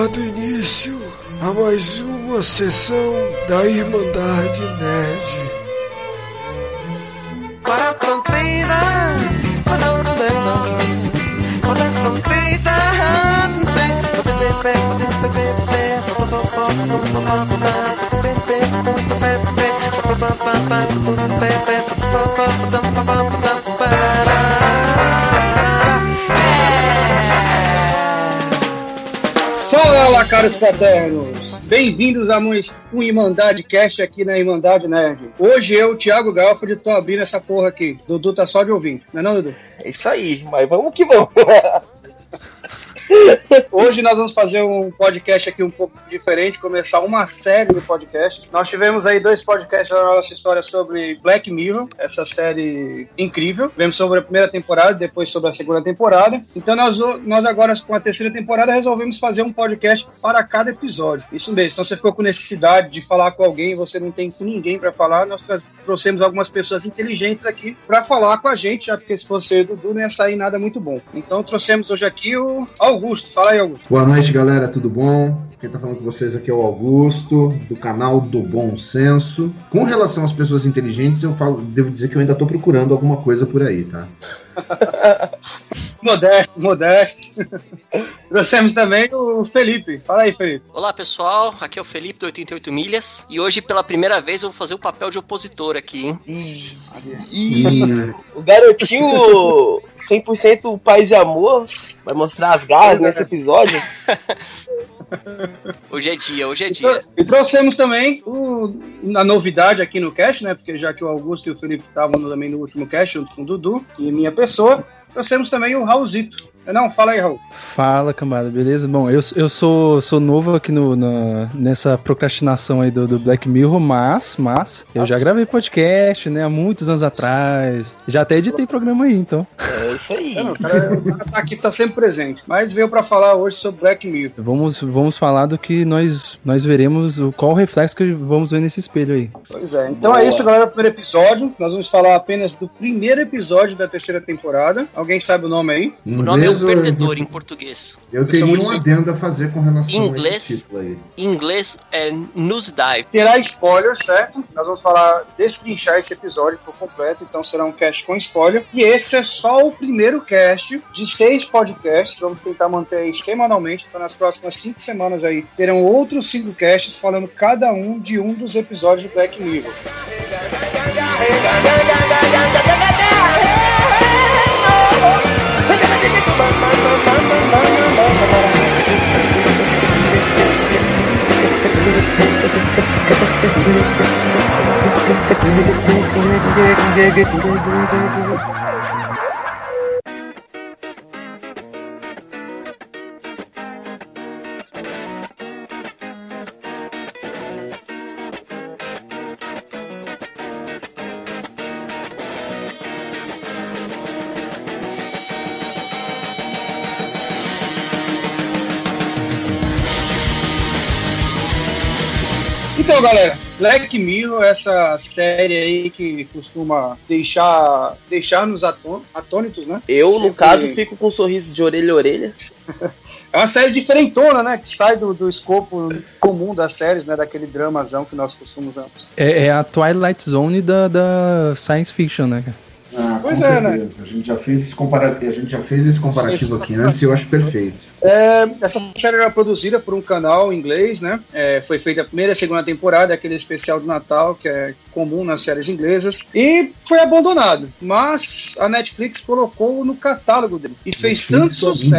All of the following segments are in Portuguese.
dado início a mais uma sessão da Irmandade Nerd. Fala, caros fraternos! Bem-vindos a mais um Irmandade Cast aqui na Irmandade Nerd. Hoje eu, Thiago Galford, tô abrindo essa porra aqui. Dudu tá só de ouvinte, não é não, Dudu? É isso aí, mas vamos que vamos. Hoje nós vamos fazer um podcast aqui um pouco diferente, começar uma série de podcasts. Nós tivemos aí 2 podcasts na nossa história sobre Black Mirror, essa série incrível. Tivemos sobre a primeira temporada, depois sobre a segunda temporada. Então nós agora, com a terceira temporada, resolvemos fazer um podcast para cada episódio. Isso mesmo, então você ficou com necessidade de falar com alguém e você não tem com ninguém para falar, nós trouxemos algumas pessoas inteligentes aqui para falar com a gente, já porque se fosse o Dudu não ia sair nada muito bom. Então trouxemos hoje aqui o Augusto. Fala aí, Augusto. Boa noite, galera, tudo bom? Quem tá falando com vocês aqui é o Augusto, do canal do Bom Senso. Com relação às pessoas inteligentes, devo dizer que eu ainda tô procurando alguma coisa por aí, tá? Modesto. Trouxemos também o Felipe. Fala aí, Felipe. Olá, pessoal. Aqui é o Felipe do 88 Milhas. E hoje, pela primeira vez, eu vou fazer o papel de opositor aqui, hein? O garotinho 100% paz e amor vai mostrar as garras nesse episódio. Hoje é dia. E trouxemos também a novidade aqui no cast, né? Porque já que o Augusto e o Felipe estavam também no último cast, junto com o Dudu e minha pessoa, trouxemos também o Raulzito. Não, fala aí, Raul. Fala, cambada, beleza? Bom, eu sou novo aqui nessa procrastinação aí do Black Mirror, mas eu já gravei podcast, né, há muitos anos atrás. Já até editei programa aí, então. É isso aí. O cara tá aqui, tá sempre presente. Mas veio pra falar hoje sobre Black Mirror. Vamos falar do que nós veremos, qual o reflexo que vamos ver nesse espelho aí. Pois é, então é isso, galera, o primeiro episódio. Nós vamos falar apenas do primeiro episódio da terceira temporada. Alguém sabe o nome aí? O nome é o Perdedor em português. Eu teria um adendo a fazer com relação a esse título aí. Em inglês é Nosedive. Terá spoiler, certo? Nós vamos destrinchar esse episódio por completo, então será um cast com spoiler. E esse é só o primeiro cast de 6 podcasts. Vamos tentar manter aí semanalmente, então nas próximas 5 semanas aí terão outros 5 casts falando cada um de um dos episódios de Black Mirror. Então, galera, Black Mirror, essa série aí que costuma deixar-nos atônitos, né? Eu, no caso, fico com um sorriso de orelha a orelha. É uma série diferentona, né? Que sai do escopo comum das séries, né? Daquele dramazão que nós costumamos. É a Twilight Zone da science fiction, né? Pois é, né? A gente já fez esse comparativo aqui antes e eu acho perfeito. Essa série era produzida por um canal inglês, né? Foi feita a primeira e a segunda temporada, aquele especial do Natal, que é comum nas séries inglesas, e foi abandonado. Mas a Netflix colocou no catálogo dele. E fez tanto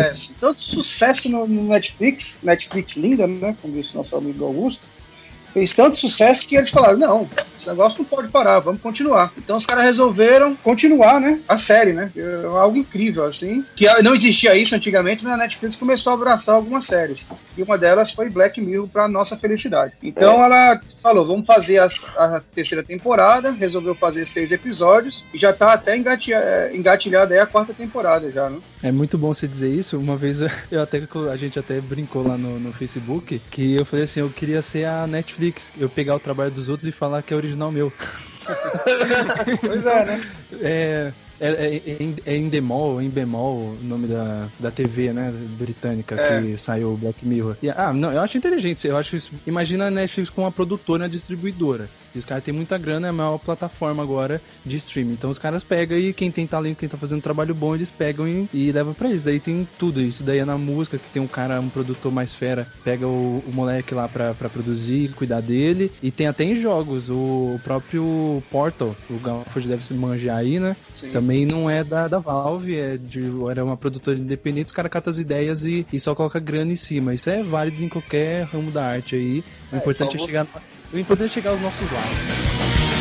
sucesso no Netflix linda, né? Como disse nosso amigo Augusto. Fez tanto sucesso que eles falaram, não, esse negócio não pode parar, vamos continuar. Então os caras resolveram continuar, né, a série, né, algo incrível, assim, que não existia isso antigamente, mas a Netflix começou a abraçar algumas séries, e uma delas foi Black Mirror, para nossa felicidade. Então ela falou, vamos fazer a terceira temporada, resolveu fazer 6 episódios, e já tá até engatilhada aí a 4ª temporada já, né. É muito bom você dizer isso. Uma vez a gente até brincou lá no Facebook, que eu falei assim, eu queria ser a Netflix, eu pegar o trabalho dos outros e falar que é original meu. Pois é, né? É em bemol o nome da TV, né, britânica, que saiu o Black Mirror. Não, eu acho inteligente, eu acho isso. Imagina a Netflix com uma produtora, uma distribuidora. E os caras têm muita grana, é a maior plataforma agora de streaming. Então os caras pegam e quem tem talento, quem tá fazendo trabalho bom, eles pegam e levam pra eles. Daí tem tudo isso. Daí é na música, que tem um produtor mais fera, pega o moleque lá pra produzir, cuidar dele. E tem até em jogos, o próprio Portal, o Galford deve se manjar aí, né? Sim. Também não é da Valve, era uma produtora independente, os caras catam as ideias e só coloca grana em cima. Isso é válido em qualquer ramo da arte aí. O importante é chegar aos nossos lados.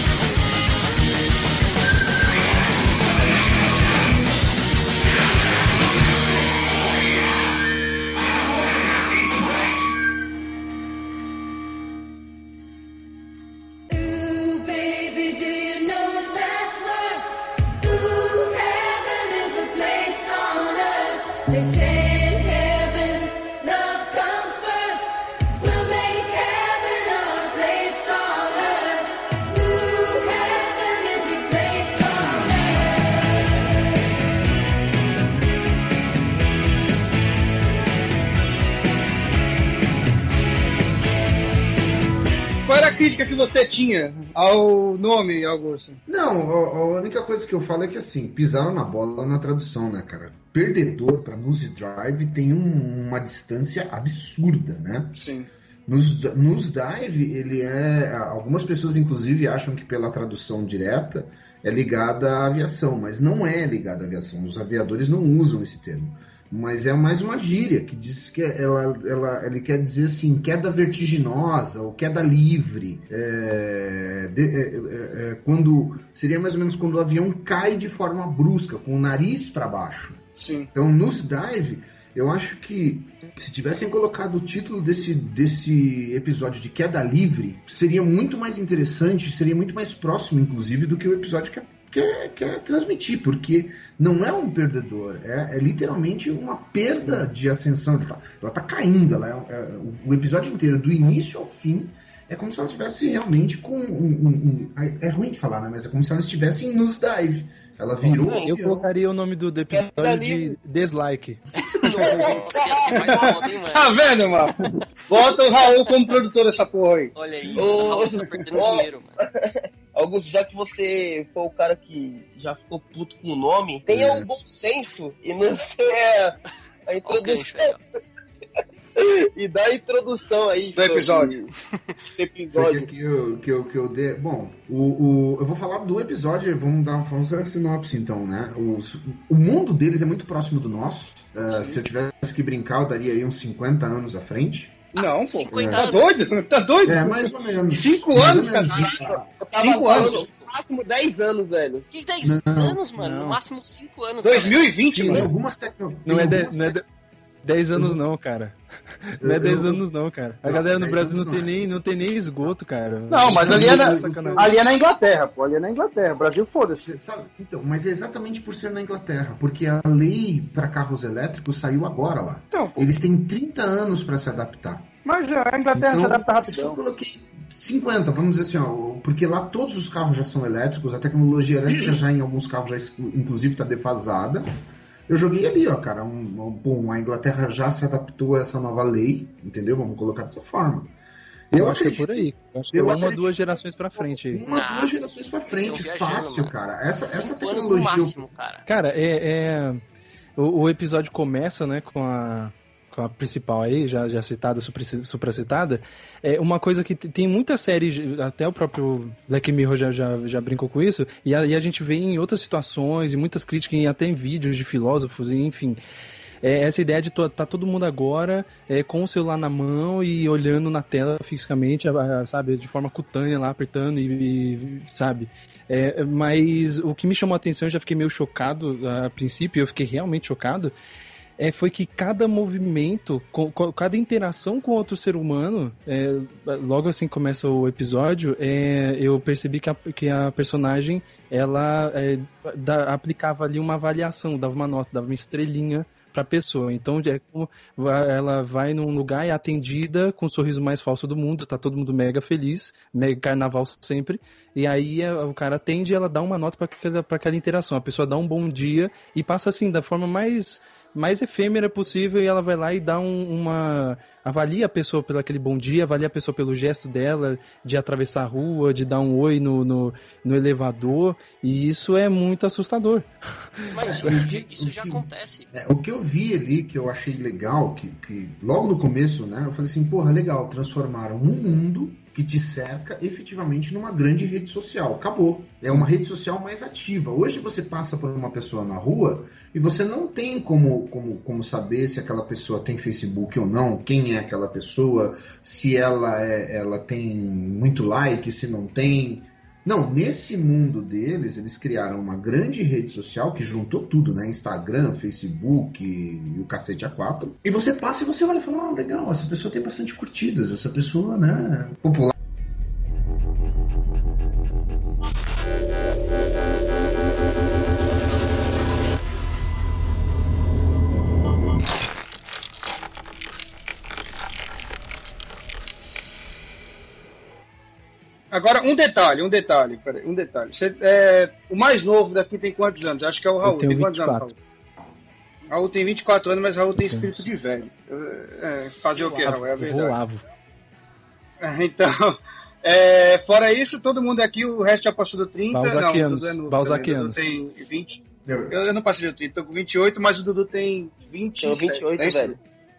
Crítica que você tinha ao nome, Augusto? Não, a única coisa que eu falo é que assim, pisaram na bola na tradução, né, cara? Perdedor pra Nosedive tem uma distância absurda, né? Sim. Nosedive, ele é... Algumas pessoas, inclusive, acham que pela tradução direta é ligada à aviação, mas não é ligada à aviação. Os aviadores não usam esse termo. Mas é mais uma gíria que diz que ele quer dizer assim, queda vertiginosa ou queda livre. Quando seria mais ou menos quando o avião cai de forma brusca, com o nariz para baixo. Sim. Então, Nosedive, eu acho que se tivessem colocado o título desse episódio de queda livre, seria muito mais interessante, seria muito mais próximo, inclusive, do que o episódio quer transmitir, porque não é um perdedor, é literalmente uma perda de ascensão. Ela tá caindo, o episódio inteiro, do início ao fim, é como se ela estivesse realmente com é ruim de falar, né? Mas é como se ela estivesse em Nosedive. Ela virou. Eu colocaria o nome do episódio de Dislike. Tá vendo, mano? Bota o Raul como produtor dessa porra aí. Olha aí, o Raul tá perdendo dinheiro, mano. Augusto, já que você foi o cara que já ficou puto com o nome, tenha um bom senso e não seja a introdução. E dá a introdução aí do episódio. Você quer que eu dê? Bom, eu vou falar do episódio, vamos dar uma sinopse então, né? O mundo deles é muito próximo do nosso. Se eu tivesse que brincar, eu daria aí uns 50 anos à frente. Não, pô. 50 anos. Tá doido? É, mais ou menos. 5 anos, cara. 5 anos. No máximo 10 anos, velho. Que 10 anos, mano? No máximo 5 anos. 2020, cara. mano. Algumas tecnologias. Não é 10 anos não, cara. Não é 10 anos não, cara. A galera no Brasil não tem nem esgoto, cara. Não, mas ali é na Inglaterra, pô. Ali é na Inglaterra. Brasil, foda-se. Então, mas é exatamente por ser na Inglaterra. Porque a lei para carros elétricos saiu agora lá. Então, eles têm 30 anos para se adaptar. Mas a Inglaterra se adapta rapidão. Eu coloquei 50, vamos dizer assim, ó, porque lá todos os carros já são elétricos, a tecnologia elétrica já em alguns carros já inclusive está defasada. Eu joguei ali, ó, cara, a Inglaterra já se adaptou a essa nova lei, entendeu? Vamos colocar dessa forma. Eu acho que é por aí. Acho que é uma, 2 gerações pra frente aí. 2 gerações pra frente, fácil, cara. Essa tecnologia... No máximo, cara. Cara, o episódio começa, né, com a principal aí, já citada, supracitada, é uma coisa que tem muita série, até o próprio Black Mirror já brincou com isso, e a gente vê em outras situações, e muitas críticas, e até em vídeos de filósofos, e enfim. Essa ideia de tá todo mundo agora com o celular na mão e olhando na tela fisicamente, sabe, de forma cutânea lá, apertando e sabe... mas o que me chamou a atenção, eu já fiquei meio chocado a princípio, eu fiquei realmente chocado, foi que cada movimento, cada interação com outro ser humano, logo assim que começa o episódio, eu percebi que a personagem, ela aplicava ali uma avaliação, dava uma nota, dava uma estrelinha pra pessoa. Então é como ela vai num lugar e é atendida com o sorriso mais falso do mundo, tá todo mundo mega feliz, mega carnaval sempre, e aí o cara atende e ela dá uma nota pra aquela interação. A pessoa dá um bom dia e passa assim, da forma mais efêmera possível, e ela vai lá e dá avalia a pessoa pelo aquele bom dia, avalia a pessoa pelo gesto dela de atravessar a rua, de dar um oi no elevador, e isso é muito assustador. Mas, gente, isso já acontece. O que eu vi ali, que eu achei legal, que logo no começo, né, eu falei assim, porra, legal, transformaram um mundo que te cerca efetivamente numa grande rede social. Acabou. É uma rede social mais ativa. Hoje você passa por uma pessoa na rua e você não tem como saber se aquela pessoa tem Facebook ou não, quem é aquela pessoa, se ela tem muito like, se não tem. Não, nesse mundo deles, eles criaram uma grande rede social que juntou tudo, né? Instagram, Facebook e o cacete A4. E você passa e você olha e fala, legal, essa pessoa tem bastante curtidas, essa pessoa, né, popular. Agora, um detalhe. Você, o mais novo daqui tem quantos anos? Acho que é o Raul. Eu tenho tem quantos 24. anos, Raul? Raul tem 24 anos, mas Raul tem espírito de velho. Fazer o que, Raul? É a verdade. Rolavo. Então, fora isso, todo mundo aqui, o resto já passou do 30. Balzaquianos. Tem 20. Eu não passei do 30, tô com 28, mas o Dudu tem 27. 28, velho.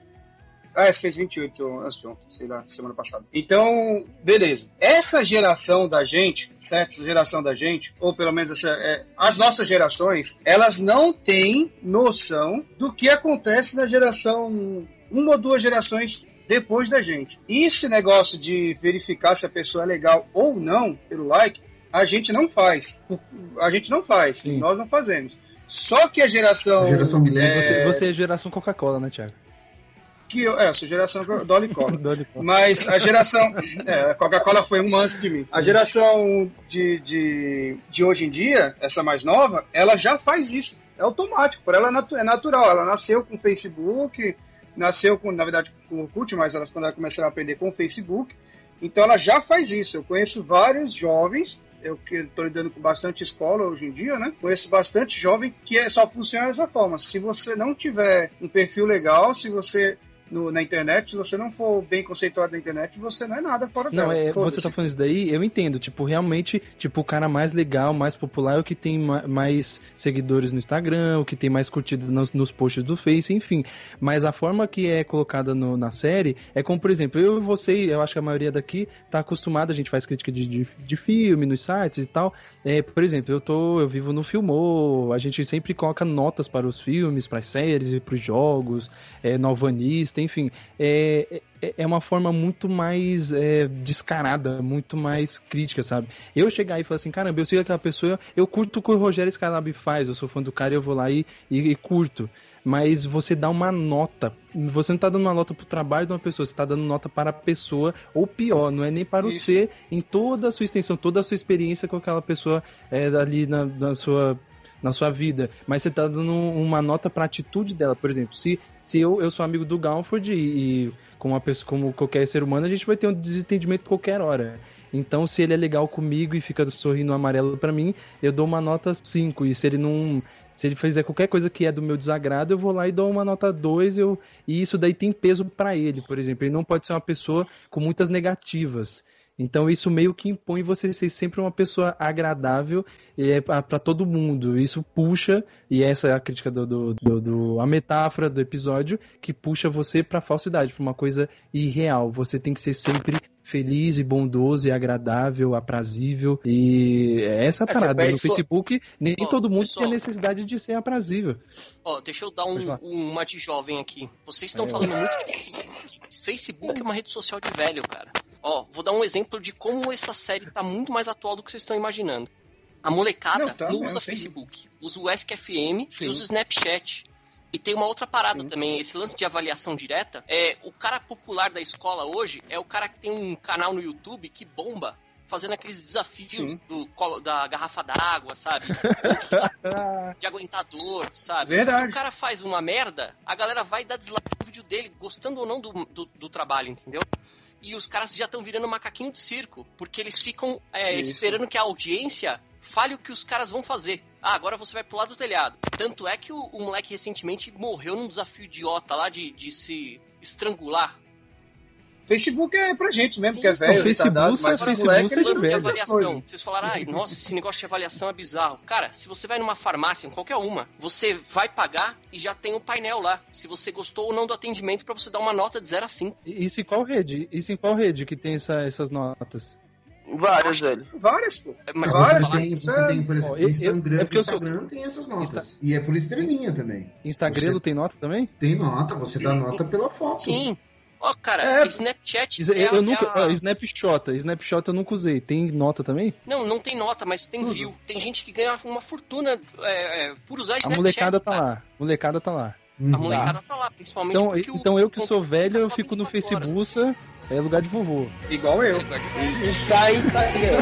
Você fez 28 antes de ontem, sei lá, semana passada. Então, beleza. Essa geração da gente, certo? Essa geração da gente, ou pelo menos as nossas gerações, elas não têm noção do que acontece na geração, uma ou duas gerações depois da gente. E esse negócio de verificar se a pessoa é legal ou não, pelo like, a gente não faz. Sim. Nós não fazemos. Só que a geração milênio. Você é geração Coca-Cola, né, Thiago? Eu sou geração Dolly Cola. Mas a geração. A Coca-Cola foi um antes de mim. A geração de hoje em dia, essa mais nova, ela já faz isso. É automático, por ela é natural. Ela nasceu com Facebook, nasceu com, na verdade, com o Orkut, mas quando ela começaram a aprender com o Facebook, então ela já faz isso. Eu conheço vários jovens, eu que estou lidando com bastante escola hoje em dia, né? Conheço bastante jovem que só funciona dessa forma. Se você não tiver um perfil legal, se você na internet, se você não for bem conceituado na internet, você não é nada fora dela. Não, você tá falando isso daí, eu entendo, realmente, o cara mais legal, mais popular é o que tem mais seguidores no Instagram, o que tem mais curtidas nos posts do Face, enfim, mas a forma que é colocada na série é como, por exemplo, eu e você, eu acho que a maioria daqui tá acostumada, a gente faz crítica de filme nos sites e tal, por exemplo, eu vivo no Filmou, a gente sempre coloca notas para os filmes, para as séries e para os jogos, no Alvanista, enfim, é uma forma muito mais descarada, muito mais crítica, sabe? Eu chegar aí e falar assim, caramba, eu sigo aquela pessoa, eu curto o que o Rogério Skylab faz, eu sou fã do cara e eu vou lá e curto. Mas você dá uma nota, você não tá dando uma nota pro trabalho de uma pessoa, você tá dando nota para a pessoa, ou pior, não é nem para o ser, em toda a sua extensão, toda a sua experiência com aquela pessoa ali na sua vida, mas você tá dando uma nota pra atitude dela, por exemplo, se eu sou amigo do Galford e como qualquer ser humano, a gente vai ter um desentendimento qualquer hora. Então, se ele é legal comigo e fica sorrindo amarelo pra mim, eu dou uma nota 5, e se ele fizer qualquer coisa que é do meu desagrado, eu vou lá e dou uma nota 2, e isso daí tem peso pra ele, por exemplo, ele não pode ser uma pessoa com muitas negativas. Então isso meio que impõe você ser sempre uma pessoa agradável para todo mundo. Isso puxa, e essa é a crítica a metáfora do episódio, que puxa você para falsidade, para uma coisa irreal. Você tem que ser sempre feliz e bondoso e agradável, aprazível. E essa parada no Facebook, nem todo mundo tem a necessidade de ser aprazível. Deixa eu dar uma de jovem aqui. Vocês estão falando muito de Facebook. Facebook é uma rede social de velho, cara. Vou dar um exemplo de como essa série tá muito mais atual do que vocês estão imaginando. A molecada não usa Facebook, usa o AskFM e usa o Snapchat. E tem uma outra parada também, esse lance de avaliação direta. O cara popular da escola hoje é o cara que tem um canal no YouTube que bomba fazendo aqueles desafios da garrafa d'água, sabe? De aguentar dor, sabe? Verdade. Se o cara faz uma merda, a galera vai dar dislike no vídeo dele, gostando ou não do trabalho, entendeu? E os caras já estão virando macaquinho de circo, porque eles ficam esperando que a audiência fale o que os caras vão fazer. Ah, agora você vai pular do telhado. Tanto é que o moleque recentemente morreu num desafio idiota lá de se estrangular. Facebook é pra gente mesmo, Sim, que é velho. Facebook é de velho. Avaliação. Vocês falaram, nossa, esse negócio de avaliação é bizarro. Cara, se você vai numa farmácia, em qualquer uma, você vai pagar e já tem um painel lá. Se você gostou ou não do atendimento, pra você dar uma nota de 0 a 5. Isso em qual rede? Isso em qual rede que tem essas notas? Várias, velho. Várias, pô. Mas Várias. Você tem, por exemplo, Instagram tem essas notas. E é por estrelinha também. Instagram tem nota também? Tem nota, você dá nota pela foto. Sim. Ó, cara, Snapchat... Snapshot eu nunca usei. Tem nota também? Não tem nota, mas tem view. Tem gente que ganha uma fortuna por usar Snapchat. A molecada tá lá. A molecada tá lá, principalmente então eu que sou velho, eu fico no Facebook, é lugar de vovô. Igual eu. Está em Instagram.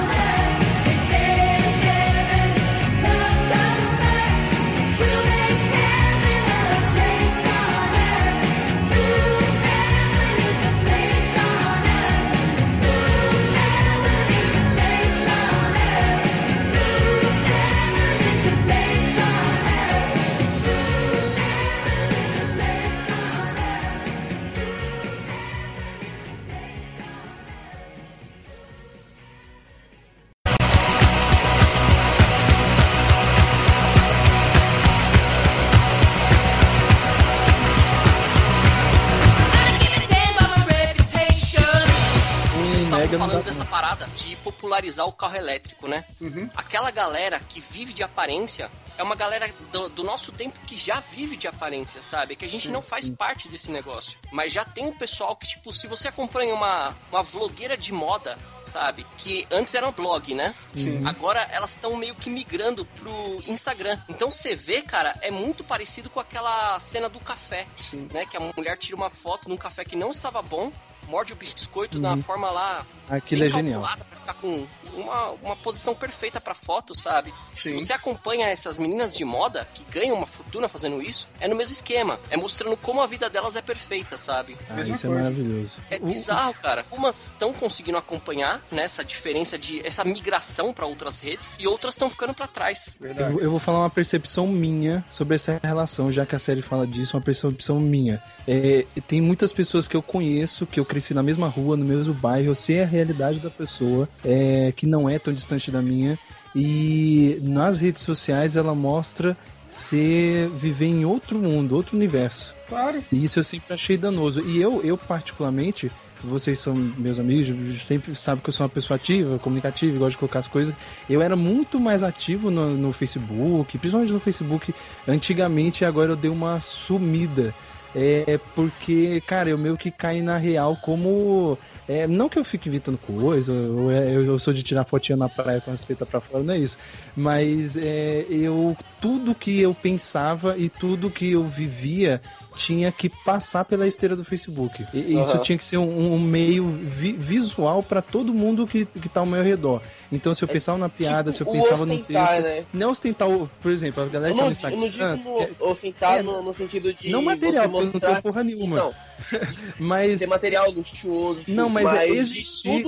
falando dessa parada de popularizar o carro elétrico, né? Uhum. Aquela galera que vive de aparência é uma galera do nosso tempo que já vive de aparência, sabe? Que a gente não faz parte desse negócio. Mas já tem um pessoal que, tipo, se você acompanha uma vlogueira de moda, sabe? Que antes era um blog, né? Sim. Agora elas estão meio que migrando pro Instagram. Então você vê, cara, é muito parecido com aquela cena do café, né? Que a mulher tira uma foto num café que não estava bom, morde o biscoito da forma lá... Aquilo é genial. Pra ficar com uma posição perfeita pra foto, sabe? Sim. Se você acompanha essas meninas de moda que ganham uma fortuna fazendo isso, é no mesmo esquema. É mostrando como a vida delas é perfeita, sabe? Isso é maravilhoso. É bizarro, cara. Umas estão conseguindo acompanhar, né, essa diferença essa migração pra outras redes, e outras estão ficando pra trás. Eu vou falar uma percepção minha sobre essa relação, já que a série fala disso, uma percepção minha. Tem muitas pessoas que eu conheço, que eu cresci na mesma rua, no mesmo bairro, eu sei a realidade da pessoa, que não é tão distante da minha, e nas redes sociais ela mostra viver em outro mundo, outro universo. Claro. E isso eu sempre achei danoso. E eu particularmente, vocês são meus amigos, sempre sabem que eu sou uma pessoa ativa, comunicativa, gosto de colocar as coisas. Eu era muito mais ativo no Facebook, principalmente no Facebook antigamente, agora eu dei uma sumida. Porque, cara, eu meio que caí na real como... não que eu fique inventando coisa, eu sou de tirar fotinha na praia com as tetas pra fora, não é isso. Mas tudo que eu pensava e tudo que eu vivia tinha que passar pela esteira do Facebook. Isso tinha que ser um meio visual para todo mundo que tá ao meu redor. Então, se eu pensava na piada, se eu pensava no texto... Né? Não ostentar, por exemplo, a galera que tá no Instagram... Eu não digo ostentar no sentido de... Não material, porque eu não tenho porra nenhuma. Não. Mas ter material luxuoso. Não, mas existir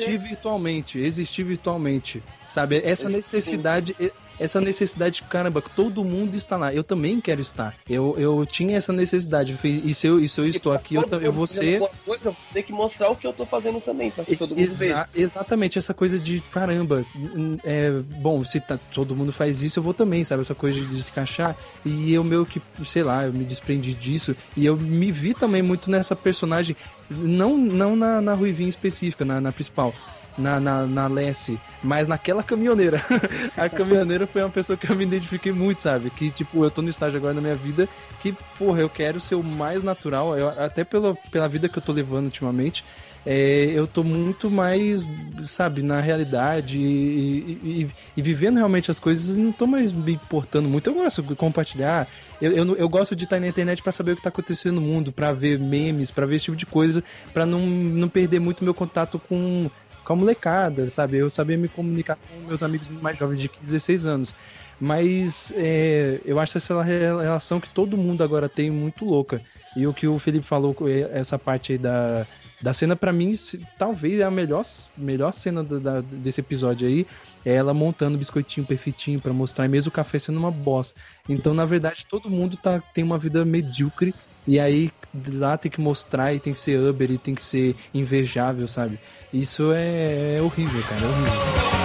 virtualmente, sabe? Essa necessidade, caramba, todo mundo está lá. Eu também quero estar. Eu tinha essa necessidade. E se eu estou aqui, eu vou ser... Eu tenho que mostrar o que eu tô fazendo também, pra que todo mundo veja. Exatamente, essa coisa de, caramba, bom, se todo mundo faz isso, eu vou também, sabe? Essa coisa de descaixar. E eu meio que, sei lá, eu me desprendi disso. E eu me vi também muito nessa personagem, não na Ruivinha específica, na principal. Na Lessie, mas naquela caminhoneira. A caminhoneira foi uma pessoa que eu me identifiquei muito, sabe? Que, tipo, eu tô no estágio agora na minha vida que, porra, eu quero ser o mais natural, até pela vida que eu tô levando ultimamente, eu tô muito mais, sabe, na realidade e vivendo realmente as coisas, e não tô mais me importando muito. Eu gosto de compartilhar, eu gosto de estar na internet pra saber o que tá acontecendo no mundo, pra ver memes, pra ver esse tipo de coisa, pra não perder muito meu contato com com a molecada, sabe? Eu sabia me comunicar com meus amigos mais jovens de 16 anos. Mas eu acho essa relação que todo mundo agora tem muito louca. E o que o Felipe falou, essa parte aí da cena, pra mim, talvez é a melhor cena desse episódio aí, é ela montando o biscoitinho perfeitinho pra mostrar, e mesmo o café sendo uma bosta. Então, na verdade, todo mundo tem uma vida medíocre, e aí lá tem que mostrar, e tem que ser Uber, e tem que ser invejável, sabe? Isso é horrível, cara, é horrível.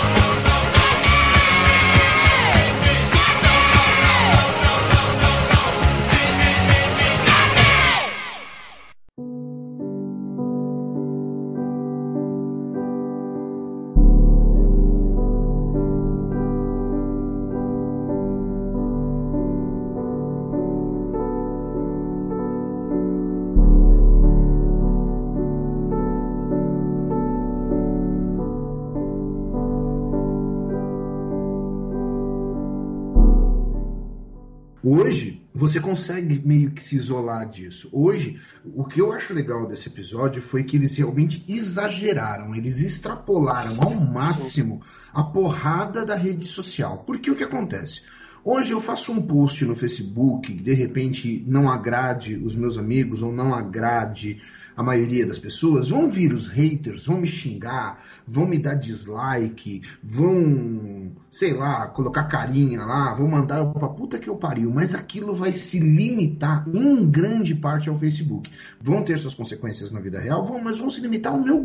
Hoje, você consegue meio que se isolar disso. Hoje, o que eu acho legal desse episódio foi que eles realmente exageraram, eles extrapolaram ao máximo a porrada da rede social. Porque o que acontece? Hoje eu faço um post no Facebook, de repente não agrade os meus amigos ou não agrade a maioria das pessoas, vão vir os haters, vão me xingar, vão me dar dislike, vão, sei lá, colocar carinha lá, vão mandar eu pra puta que eu pariu, mas aquilo vai se limitar em grande parte ao Facebook. Vão ter suas consequências na vida real, mas vão se limitar ao meu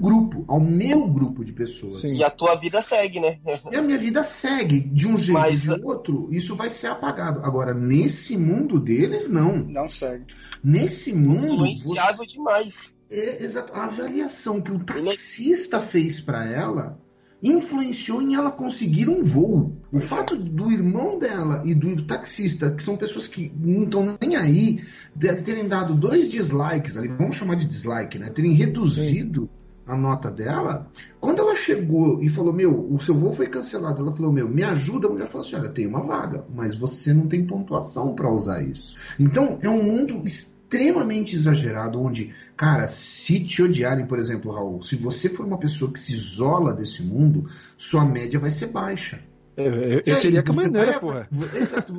grupo de pessoas. Sim. E a tua vida segue, né? E a minha vida segue, de um jeito ou de outro, isso vai ser apagado. Agora, nesse mundo deles, não. Não segue. Nesse mundo... Influenciável demais. Exato. A avaliação que o taxista fez para ela influenciou em ela conseguir um voo. O fato do irmão dela e do taxista, que são pessoas que não estão nem aí, terem dado 2 dislikes ali, vamos chamar de dislike, né? Terem reduzido a nota dela. Quando ela chegou e falou, o seu voo foi cancelado, ela falou, me ajuda, a mulher falou assim, olha, tem uma vaga, mas você não tem pontuação para usar isso. Então, é um mundo extremamente exagerado, onde, cara, se te odiarem, por exemplo, Raul, se você for uma pessoa que se isola desse mundo, sua média vai ser baixa. Eu seria caminhoneira, porra. Exato,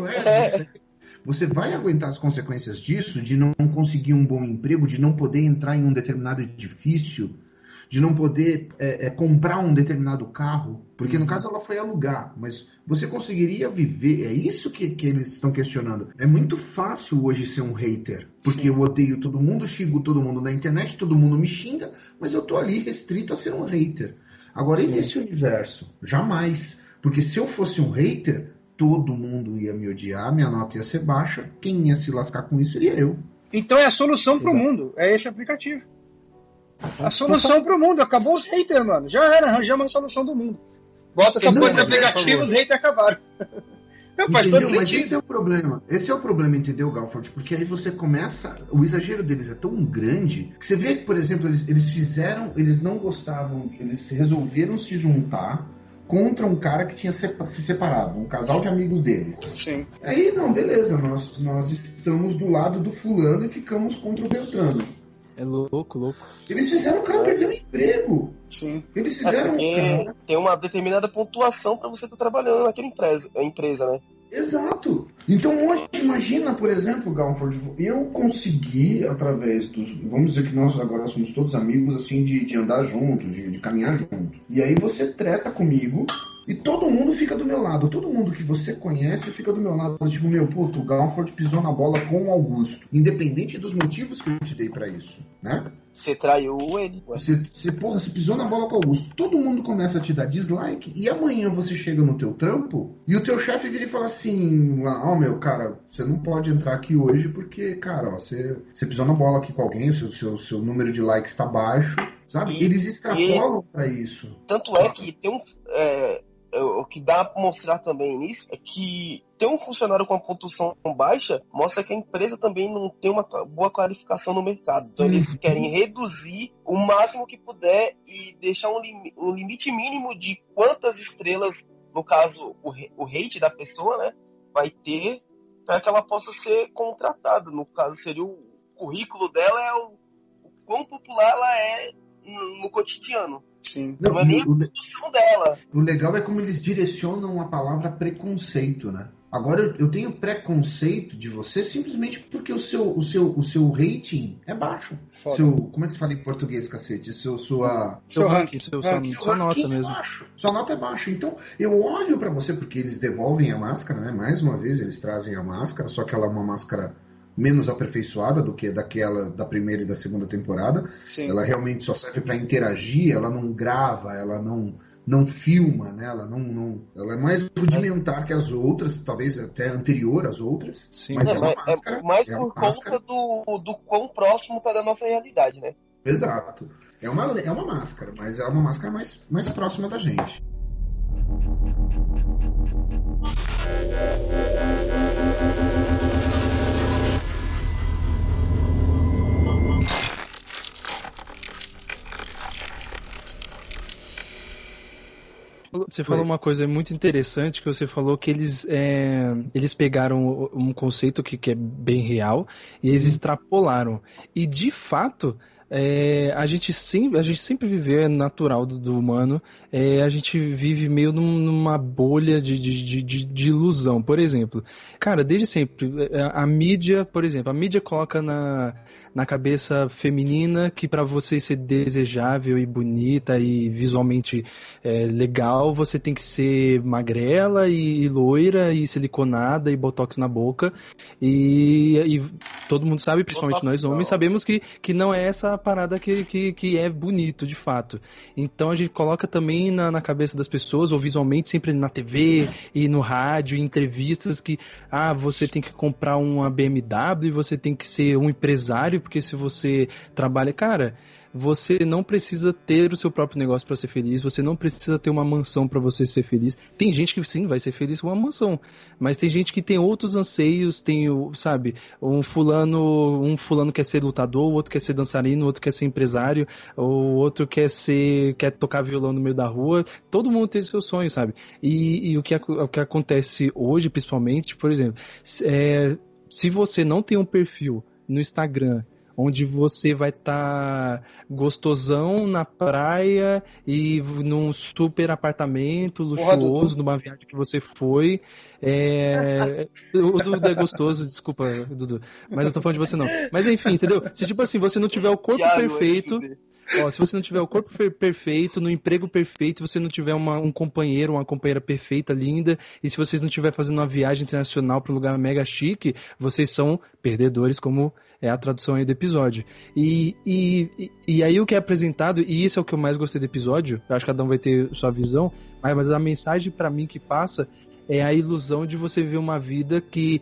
você vai aguentar as consequências disso, de não conseguir um bom emprego, de não poder entrar em um determinado edifício, de não poder comprar um determinado carro, porque no caso ela foi alugar, mas você conseguiria viver, é isso que eles estão questionando. É muito fácil hoje ser um hater, porque eu odeio todo mundo, xingo todo mundo na internet, todo mundo me xinga, mas eu tô ali restrito a ser um hater. Agora, e nesse universo? Jamais, porque se eu fosse um hater, todo mundo ia me odiar, minha nota ia ser baixa, quem ia se lascar com isso seria eu. Então é a solução pro mundo, é esse aplicativo. A solução pro mundo, acabou os haters, mano. Já era, arranjamos a solução do mundo. Bota essa porra de aplicativo, os haters acabaram. Não, faz todo sentido. Mas esse é o problema. Esse é o problema, entendeu, Galford? Porque aí você começa... O exagero deles é tão grande que você vê que, por exemplo, eles não gostavam, eles resolveram se juntar contra um cara que tinha se separado, um casal de amigos deles. Sim. Aí, não, beleza, nós estamos do lado do fulano e ficamos contra o Beltrano. É louco. Eles fizeram o cara perder o emprego. Sim. Eles fizeram o cara... Tem uma determinada pontuação para você estar trabalhando naquela empresa, né? Exato. Então hoje, imagina, por exemplo, Galford, eu consegui, através dos... Vamos dizer que nós agora somos todos amigos, assim, de andar junto, de caminhar junto. E aí você treta comigo e todo mundo fica do meu lado. Todo mundo que você conhece fica do meu lado. Tipo, o Galford pisou na bola com o Augusto. Independente dos motivos que eu te dei pra isso, né? Você traiu ele. Você pisou na bola com o Augusto. Todo mundo começa a te dar dislike e amanhã você chega no teu trampo e o teu chefe vira e fala assim, cara, você não pode entrar aqui hoje porque, cara, você pisou na bola aqui com alguém, o seu número de likes tá baixo, sabe? Eles extrapolam pra isso. Tanto é que tem o que dá pra mostrar também nisso é que ter um funcionário com uma pontuação baixa mostra que a empresa também não tem uma boa qualificação no mercado. Então eles querem reduzir o máximo que puder e deixar um limite mínimo de quantas estrelas, no caso o rate da pessoa, né, vai ter para que ela possa ser contratada. No caso seria o currículo dela, é o quão popular ela é no cotidiano. Sim. Não é nem a construção dela. O legal é como eles direcionam a palavra preconceito, né? Agora eu tenho preconceito de você simplesmente porque o seu rating é baixo. Como é que se fala em português, cacete? Seu ranking, sua nota mesmo. Baixo. Sua nota é baixa. Então eu olho pra você porque eles devolvem a máscara, né? Mais uma vez eles trazem a máscara, só que ela é uma máscara menos aperfeiçoada do que daquela da primeira e da segunda temporada. Sim. Ela realmente só serve para interagir, ela não grava, ela não filma, né? Ela é mais rudimentar que as outras, talvez até anterior às outras. Sim, mas é uma máscara. Mais por conta do quão próximo tá da nossa realidade, né? Exato. É uma máscara, mas é uma máscara mais próxima da gente. Você falou uma coisa muito interessante, que você falou que eles pegaram um conceito que é bem real e eles extrapolaram. E, de fato, a gente sempre vive, é natural do humano, a gente vive meio numa bolha de ilusão. Por exemplo, cara, desde sempre, a mídia, por exemplo, a mídia coloca na cabeça feminina que para você ser desejável e bonita e visualmente legal, você tem que ser magrela e loira e siliconada e botox na boca e todo mundo sabe, principalmente nós homens, sabemos que não é essa parada que é bonito de fato. Então a gente coloca também na cabeça das pessoas, ou visualmente, sempre na TV e no rádio, em entrevistas, que você tem que comprar uma BMW, você tem que ser um empresário, porque se você trabalha... Cara, você não precisa ter o seu próprio negócio para ser feliz, você não precisa ter uma mansão para você ser feliz. Tem gente que sim, vai ser feliz com uma mansão, mas tem gente que tem outros anseios, sabe, um fulano quer ser lutador, o outro quer ser dançarino, o outro quer ser empresário, o outro quer tocar violão no meio da rua. Todo mundo tem seus sonhos, sabe? E o que acontece hoje, principalmente, por exemplo, se você não tem um perfil no Instagram onde você vai estar gostosão na praia e num super apartamento luxuoso, numa viagem que você foi. O Dudu é gostoso, desculpa, Dudu, mas eu tô falando de você não. Mas enfim, entendeu? Se tipo assim, você não tiver o corpo perfeito... se você não tiver o corpo perfeito, no emprego perfeito, se você não tiver um companheiro, uma companheira perfeita, linda, e se vocês não estiverem fazendo uma viagem internacional para um lugar mega chique, vocês são perdedores, como é a tradução aí do episódio. E aí o que é apresentado, e isso é o que eu mais gostei do episódio, eu acho que cada um vai ter sua visão, mas a mensagem para mim que passa é a ilusão de você viver uma vida que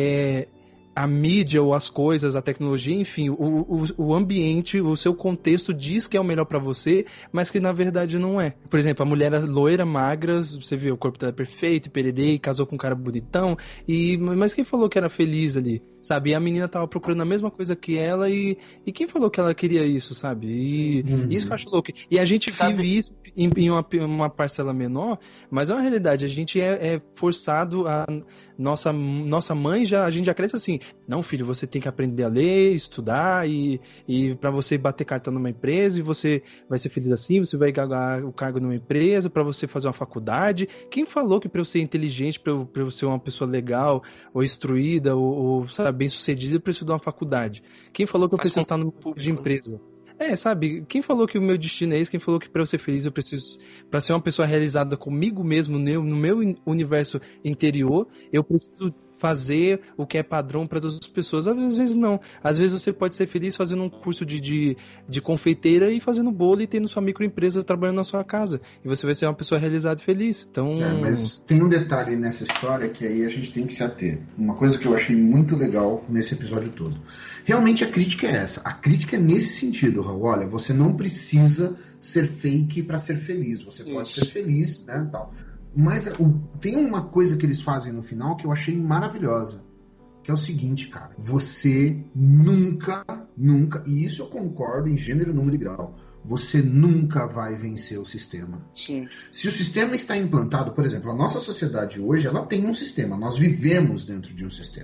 a mídia ou as coisas, a tecnologia, enfim, o ambiente, o seu contexto diz que é o melhor pra você, mas que na verdade não é. Por exemplo, a mulher loira, magra, você vê o corpo dela perfeito, pererei, casou com um cara bonitão, mas quem falou que era feliz ali, sabe? E a menina tava procurando a mesma coisa que ela e quem falou que ela queria isso, sabe? E isso que eu acho louco. E a gente vive isso em uma parcela menor, mas é uma realidade, a gente é forçado a... Nossa mãe, a gente já cresce assim, não, filho, você tem que aprender a ler, estudar e para você bater cartão numa empresa e você vai ser feliz assim, você vai ganhar o cargo numa empresa, para você fazer uma faculdade. Quem falou que para eu ser inteligente, para eu ser uma pessoa legal ou instruída ou sabe, bem sucedida, eu preciso de uma faculdade? Quem falou que eu preciso estar no público de empresa? Sabe, quem falou que o meu destino é esse? Quem falou que para eu ser feliz eu preciso, para ser uma pessoa realizada comigo mesmo, no meu universo interior, eu preciso fazer o que é padrão para todas as pessoas? Às vezes não. Às vezes você pode ser feliz fazendo um curso de confeiteira e fazendo bolo e tendo sua microempresa trabalhando na sua casa. E você vai ser uma pessoa realizada e feliz. Então... mas tem um detalhe nessa história que aí a gente tem que se ater. Uma coisa que eu achei muito legal nesse episódio todo. Realmente a crítica é essa. A crítica é nesse sentido, Raul. Olha, você não precisa ser fake para ser feliz. Você pode ser feliz, né, tal. Mas tem uma coisa que eles fazem no final que eu achei maravilhosa, que é o seguinte, cara, você nunca, e isso eu concordo em gênero, número e grau, você nunca vai vencer o sistema. Sim. Se o sistema está implantado, por exemplo, a nossa sociedade hoje, ela tem um sistema, nós vivemos dentro de um sistema.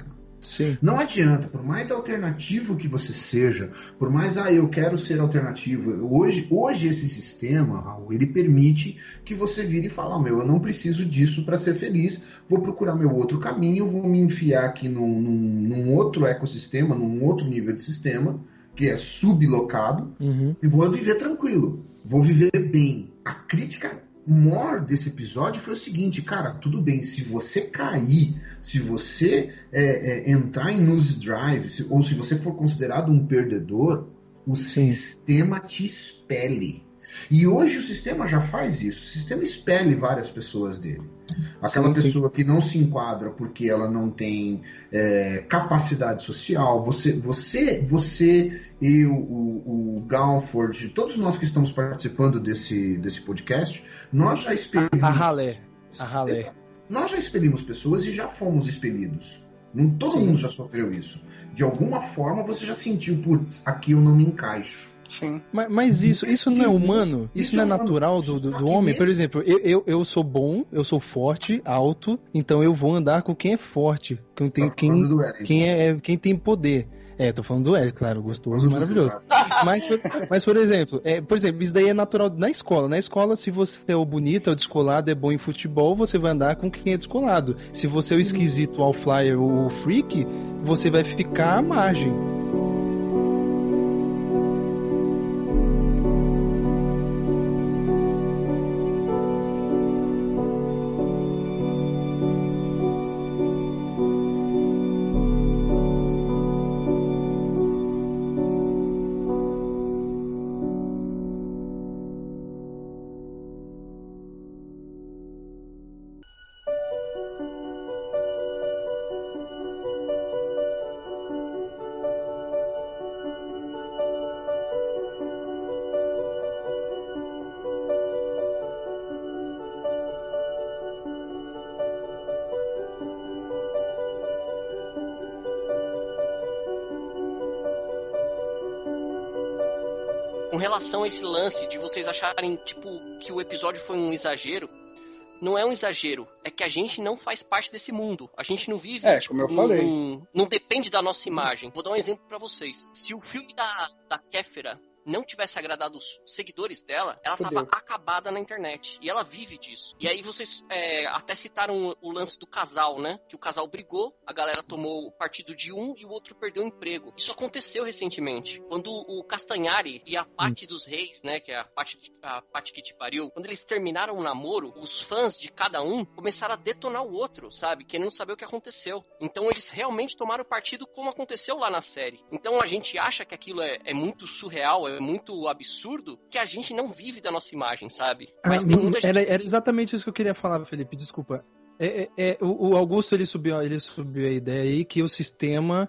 Sim. Não adianta, por mais alternativo que você seja, por mais, eu quero ser alternativo, hoje esse sistema, Raul, ele permite que você vire e fale, eu não preciso disso para ser feliz, vou procurar meu outro caminho, vou me enfiar aqui num outro ecossistema, num outro nível de sistema, que é sublocado, e vou viver tranquilo, vou viver bem. A crítica maior desse episódio foi o seguinte, cara, tudo bem, se você cair, se você entrar em nose drive, ou se você for considerado um perdedor, o sistema te expele. E hoje o sistema já faz isso, o sistema expele várias pessoas dele. Aquela pessoa que não se enquadra porque ela não tem capacidade social, eu, o Galford, todos nós que estamos participando desse podcast, nós já expelimos... A Ralé. Nós já expelimos pessoas e já fomos expelidos. Todo mundo já sofreu isso. De alguma forma você já sentiu, putz, aqui eu não me encaixo. Sim. Mas isso não é humano? Isso não é natural do homem? Por exemplo, eu sou bom, eu sou forte, alto, então eu vou andar com quem é forte, quem tem poder. Tô falando do L, claro, gostoso, maravilhoso. Mas, por exemplo, isso daí é natural na escola. Na escola, se você é o bonito, é o descolado, é bom em futebol, você vai andar com quem é descolado. Se você é o esquisito, o outflyer, o freak, você vai ficar à margem. Com relação a esse lance de vocês acharem, que o episódio foi um exagero, não é um exagero, é que a gente não faz parte desse mundo. A gente não vive, como eu falei. Não depende da nossa imagem. Vou dar um exemplo pra vocês. Se o filme da Kéfera não tivesse agradado os seguidores dela, ela tava acabada na internet. E ela vive disso. E aí vocês até citaram o lance do casal, né? Que o casal brigou, a galera tomou o partido de um e o outro perdeu o emprego. Isso aconteceu recentemente. Quando o Castanhari e a Paty dos Reis, né? Que é a Paty que te pariu, quando eles terminaram o namoro, os fãs de cada um começaram a detonar o outro, sabe? Querendo saber o que aconteceu. Então eles realmente tomaram partido como aconteceu lá na série. Então a gente acha que aquilo é muito surreal, é muito absurdo, que a gente não vive da nossa imagem, sabe? Mas tem muita gente... Era exatamente isso que eu queria falar, Felipe, desculpa. O Augusto, ele subiu a ideia aí que o sistema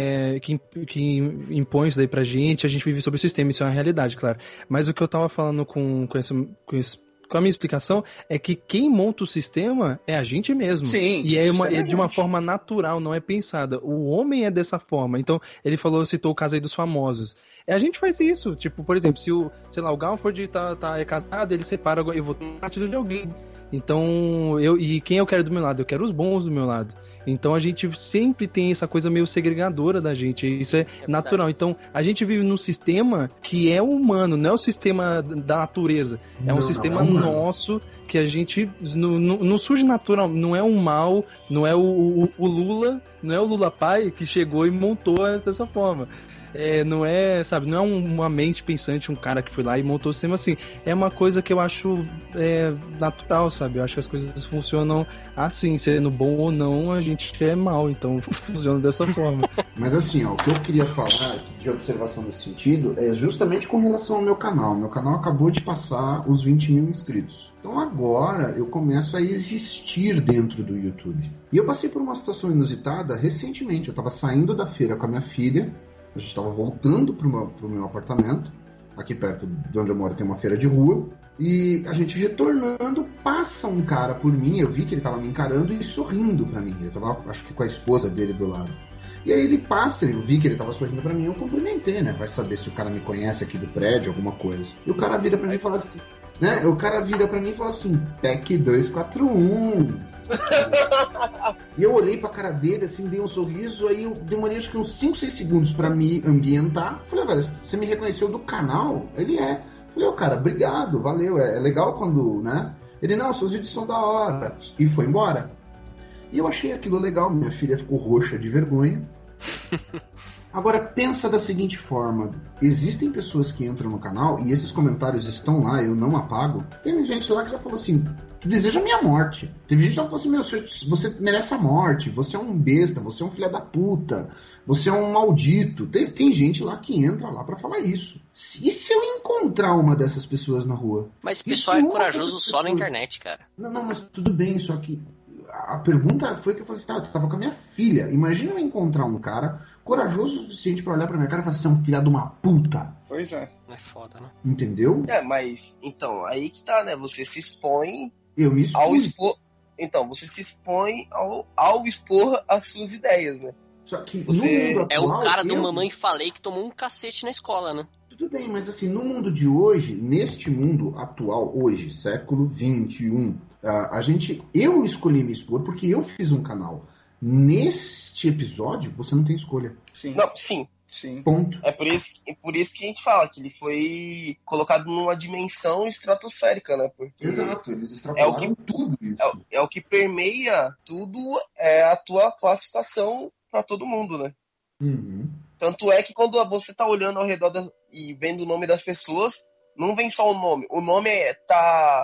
que impõe isso daí pra gente, a gente vive sobre o sistema, isso é uma realidade, claro. Mas o que eu tava falando com a minha explicação é que quem monta o sistema é a gente mesmo. Sim, e é de uma forma natural, não é pensada. O homem é dessa forma. Então, ele citou o caso aí dos famosos. A gente faz isso. Tipo, por exemplo, se o Galford é casado, ele separa, eu vou ter partido de alguém. Então, quem eu quero do meu lado? Eu quero os bons do meu lado. Então a gente sempre tem essa coisa meio segregadora da gente. Isso é natural. Então a gente vive num sistema que é humano, não é o sistema da natureza. É um sistema nosso que a gente não surge natural. Não é um mal, não é o Lula, não é o Lula pai que chegou e montou dessa forma. Não é, sabe, não é uma mente pensante, um cara que foi lá e montou o sistema assim. É uma coisa que eu acho natural, sabe? Eu acho que as coisas funcionam assim, sendo bom ou não, a gente é mal, então funciona dessa forma. Mas assim, o que eu queria falar de observação nesse sentido é justamente com relação ao meu canal. Meu canal acabou de passar os 20 mil inscritos. Então agora eu começo a existir dentro do YouTube. E eu passei por uma situação inusitada recentemente. Eu estava saindo da feira com a minha filha. A gente estava voltando pro meu apartamento. Aqui perto de onde eu moro tem uma feira de rua. E a gente retornando, passa um cara por mim. Eu vi que ele estava me encarando e sorrindo para mim. Eu estava, acho que com a esposa dele do lado. E aí ele passa, eu vi que ele estava sorrindo para mim. Eu cumprimentei, né? Vai saber se o cara me conhece aqui do prédio, alguma coisa. E o cara vira para mim e fala assim... Né? O cara vira pra mim e fala assim, PEC 241. E eu olhei pra cara dele, assim, dei um sorriso, aí eu demorei acho que uns 5, 6 segundos pra me ambientar. Falei, velho, você me reconheceu do canal? Ele é. Falei, cara, obrigado, valeu, é legal quando, né? Ele, não, seus vídeos são da hora. E foi embora. E eu achei aquilo legal, minha filha ficou roxa de vergonha. Agora, pensa da seguinte forma, existem pessoas que entram no canal, e esses comentários estão lá, eu não apago. Tem gente lá que já falou assim, que deseja a minha morte. Teve gente que já falou assim, meu, você merece a morte, você é um besta, você é um filho da puta, você é um maldito. Tem gente lá que entra lá pra falar isso. E se eu encontrar uma dessas pessoas na rua? Mas esse pessoal é corajoso só na internet, cara. Não, mas tudo bem, só que a pergunta foi que eu falei assim, eu tava com a minha filha. Imagina eu encontrar um cara corajoso o suficiente pra olhar pra minha cara e falar assim, você é um filho de uma puta. Pois é. É foda, né? Entendeu? Mas, então, aí que tá, né? Você se expõe Eu me expus. ao expor... Então, você se expõe ao expor as suas ideias, né? Só que Você no mundo atual, É o cara do Mamãe Falei que tomou um cacete na escola, né? Tudo bem, mas assim, no mundo de hoje, neste mundo atual, hoje, século 21, eu escolhi me expor porque eu fiz um canal. Neste episódio, você não tem escolha. Sim. Não, sim. Sim. Ponto. É por isso que a gente fala que ele foi colocado numa dimensão estratosférica, né? Porque Exato, eles extrapolaram tudo isso. é o que permeia tudo, é a tua classificação pra todo mundo, né? Uhum. Tanto é que quando você tá olhando ao redor e vendo o nome das pessoas, não vem só o nome. O nome tá...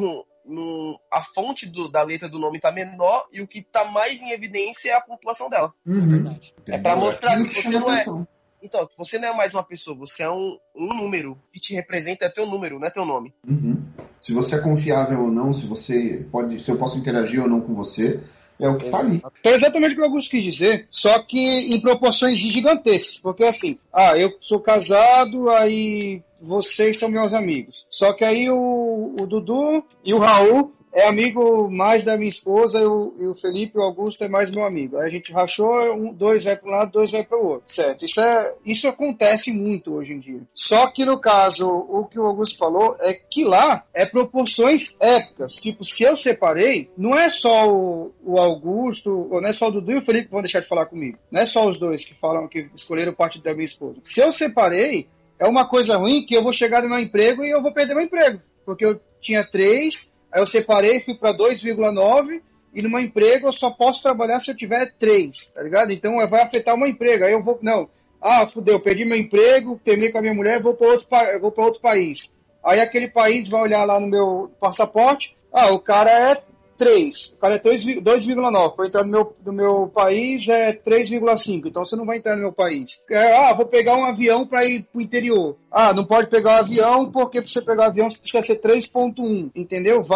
a fonte da letra do nome tá menor e o que tá mais em evidência é a pontuação dela. Uhum. Verdade. É pra mostrar Aquilo que você chama não é... atenção. Então, você não é mais uma pessoa, você é um número. O que te representa é teu número, não é teu nome. Uhum. Se você é confiável ou não, se eu posso interagir ou não com você, é o que tá ali. Foi exatamente o que o Augusto quis dizer, só que em proporções gigantescas. Porque assim, eu sou casado, aí vocês são meus amigos. Só que aí o Dudu e o Raul é amigo mais da minha esposa, e o Felipe e o Augusto é mais meu amigo. Aí a gente rachou, dois vai para um lado, dois vai para o outro. Certo, isso acontece muito hoje em dia. Só que no caso, o que o Augusto falou é que lá é proporções épicas. Tipo, se eu separei, não é só o Augusto, ou não é só o Dudu e o Felipe que vão deixar de falar comigo. Não é só os dois que falam que escolheram o partido da minha esposa. Se eu separei, é uma coisa ruim que eu vou chegar no meu emprego e eu vou perder meu emprego. Porque eu tinha 3... Aí eu separei, fui para 2,9 e no meu emprego eu só posso trabalhar se eu tiver 3, tá ligado? Então vai afetar o meu emprego. Aí eu vou, fudeu, perdi meu emprego, terminei com a minha mulher, vou para outro país. Aí aquele país vai olhar lá no meu passaporte, o cara é 3, o cara é 2,9, para entrar no meu país é 3,5, então você não vai entrar no meu país. Vou pegar um avião para ir pro interior. Não pode pegar um avião, porque para você pegar um avião você precisa ser 3,1, entendeu?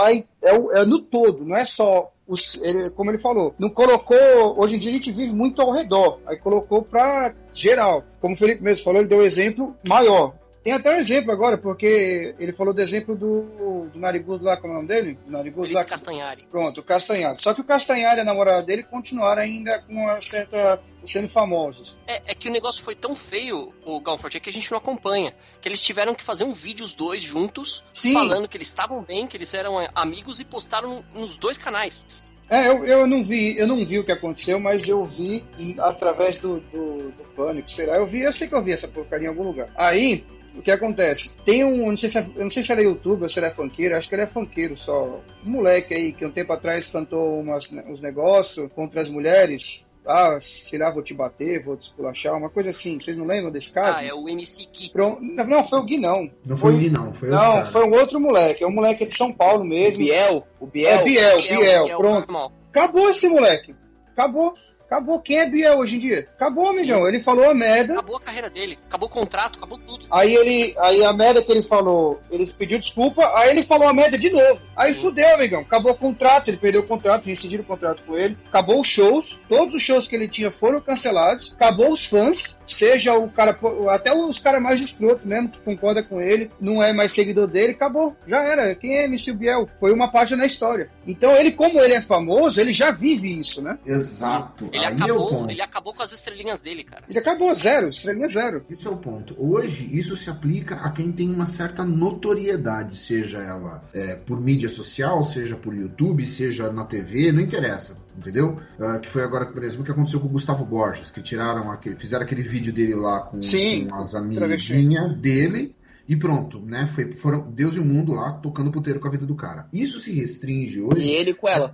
É no todo, não é só... como ele falou, não colocou... Hoje em dia a gente vive muito ao redor, aí colocou para geral. Como o Felipe mesmo falou, ele deu um exemplo maior. Tem até um exemplo agora, porque ele falou do exemplo do narigudo lá, como é o nome dele? Narigudo lá. Castanhari. Pronto, o Castanhari. Só que o Castanhari e a namorada dele continuaram ainda com uma certa... sendo famosos. É que o negócio foi tão feio, o Galfort, é que a gente não acompanha. Que eles tiveram que fazer um vídeo os dois juntos, Sim. Falando que eles estavam bem, que eles eram amigos e postaram nos dois canais. Eu não vi o que aconteceu, mas eu vi através do Pânico, sei lá. Eu sei que eu vi essa porcaria em algum lugar. Aí... O que acontece? Tem eu não sei se era youtuber ou se era funkeiro, acho que ele é funkeiro só. Um moleque aí que um tempo atrás cantou uns negócios contra as mulheres. Sei lá, vou te bater, vou te esculachar, uma coisa assim. Vocês não lembram desse caso? É o MC Gui. Não, foi o Gui não. Não foi o Gui não, foi outro cara. Foi um outro moleque, é um moleque de São Paulo mesmo. O Biel. Biel, pronto. Acabou esse moleque. Acabou. Quem é Biel hoje em dia? Acabou, amigão. Ele falou a merda. Acabou a carreira dele. Acabou o contrato, acabou tudo. Aí a merda que ele falou, ele pediu desculpa, aí ele falou a merda de novo. Aí fudeu, amigão. Acabou o contrato, ele perdeu o contrato, rescindiram o contrato com ele. Acabou os shows. Todos os shows que ele tinha foram cancelados. Acabou os fãs. Seja o cara, até os caras mais escrotos mesmo, que concorda com ele, não é mais seguidor dele, acabou. Já era. Quem é MC Biel? Foi uma página na história. Então ele, como ele é famoso, ele já vive isso, né? Exato. Ele acabou com as estrelinhas dele, cara. Ele acabou, estrelinha zero. Esse é o ponto. Hoje, isso se aplica a quem tem uma certa notoriedade, seja ela por mídia social, seja por YouTube, seja na TV, não interessa, entendeu? Que foi agora, por exemplo, o que aconteceu com o Gustavo Borges, que fizeram aquele vídeo dele lá com as amiguinhas dele. E pronto, né? Foram Deus e o mundo lá tocando puteiro com a vida do cara. Isso se restringe hoje. E ele com ela.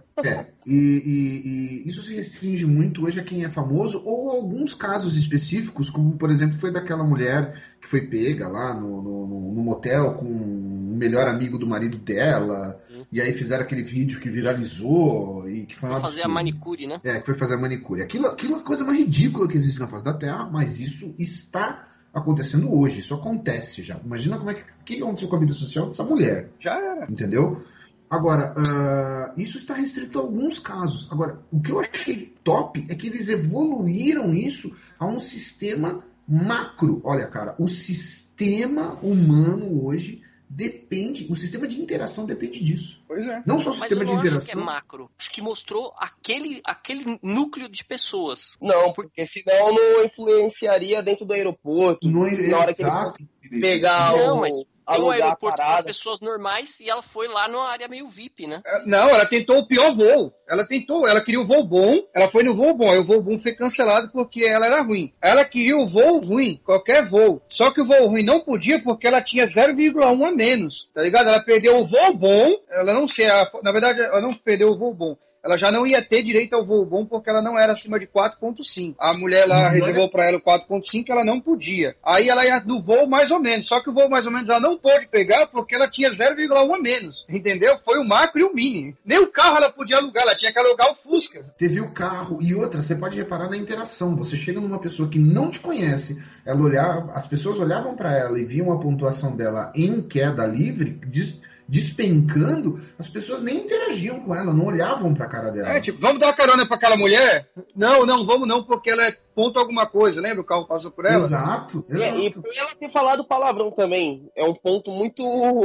E isso se restringe muito hoje a quem é famoso, ou alguns casos específicos, como por exemplo foi daquela mulher que foi pega lá no motel com o melhor amigo do marido dela. E aí fizeram aquele vídeo que viralizou e que foi um absurdo. Fazer a manicure, né? Que foi fazer a manicure. Aquilo é a coisa mais ridícula que existe na face da Terra, mas isso está acontecendo hoje, isso acontece já. Imagina o que aconteceu com a vida social dessa mulher. Já era. Entendeu? Agora, isso está restrito a alguns casos. Agora, o que eu achei top é que eles evoluíram isso a um sistema macro. Olha, cara, o sistema humano hoje depende, o sistema de interação depende disso. Pois é. Não só o sistema de interação. Acho que é macro. Acho que mostrou aquele núcleo de pessoas. Não, porque senão não influenciaria dentro do aeroporto. Não, na hora que ele pegar mas tem um aeroporto para pessoas normais e ela foi lá numa área meio VIP, né? Não, ela tentou o pior voo. Ela queria o voo bom, ela foi no voo bom, aí o voo bom foi cancelado porque ela era ruim. Ela queria o voo ruim, qualquer voo. Só que o voo ruim não podia porque ela tinha 0,1 a menos, tá ligado? Ela perdeu o voo bom, na verdade ela não perdeu o voo bom. Ela já não ia ter direito ao voo bom porque ela não era acima de 4.5. A mulher lá reservou para ela o 4.5, ela não podia. Aí ela ia no voo mais ou menos, só que o voo mais ou menos ela não pôde pegar porque ela tinha 0,1 a menos, entendeu? Foi o macro e o mini. Nem o carro ela podia alugar, ela tinha que alugar o Fusca. Teve o carro e outra, você pode reparar na interação. Você chega numa pessoa que não te conhece, as pessoas olhavam para ela e viam a pontuação dela em queda livre, despencando, as pessoas nem interagiam com ela, não olhavam pra cara dela. Tipo, vamos dar uma carona pra aquela mulher? Não, vamos não, porque ela é ponto alguma coisa, lembra? O carro passou por ela. Exato. E por ela ter falado palavrão também, é um ponto muito...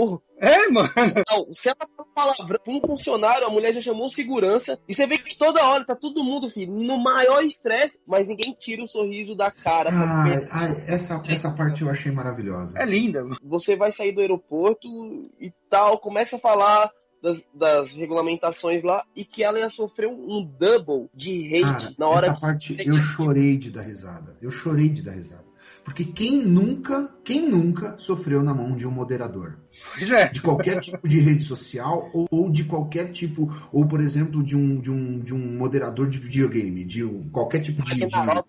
mano. Não, se ela falou palavrão pra um funcionário, a mulher já chamou segurança, e você vê que toda hora tá todo mundo, filho, no maior estresse, mas ninguém tira o sorriso da cara. Essa parte eu achei maravilhosa. É linda. Você vai sair do aeroporto e tal, começa a falar das regulamentações lá, e que ela ia sofrer um double de hate na hora. Essa parte eu chorei de dar risada. Porque quem nunca sofreu na mão de um moderador? Pois é. De qualquer tipo de rede social ou de qualquer tipo, ou por exemplo de um moderador de videogame, de qualquer tipo de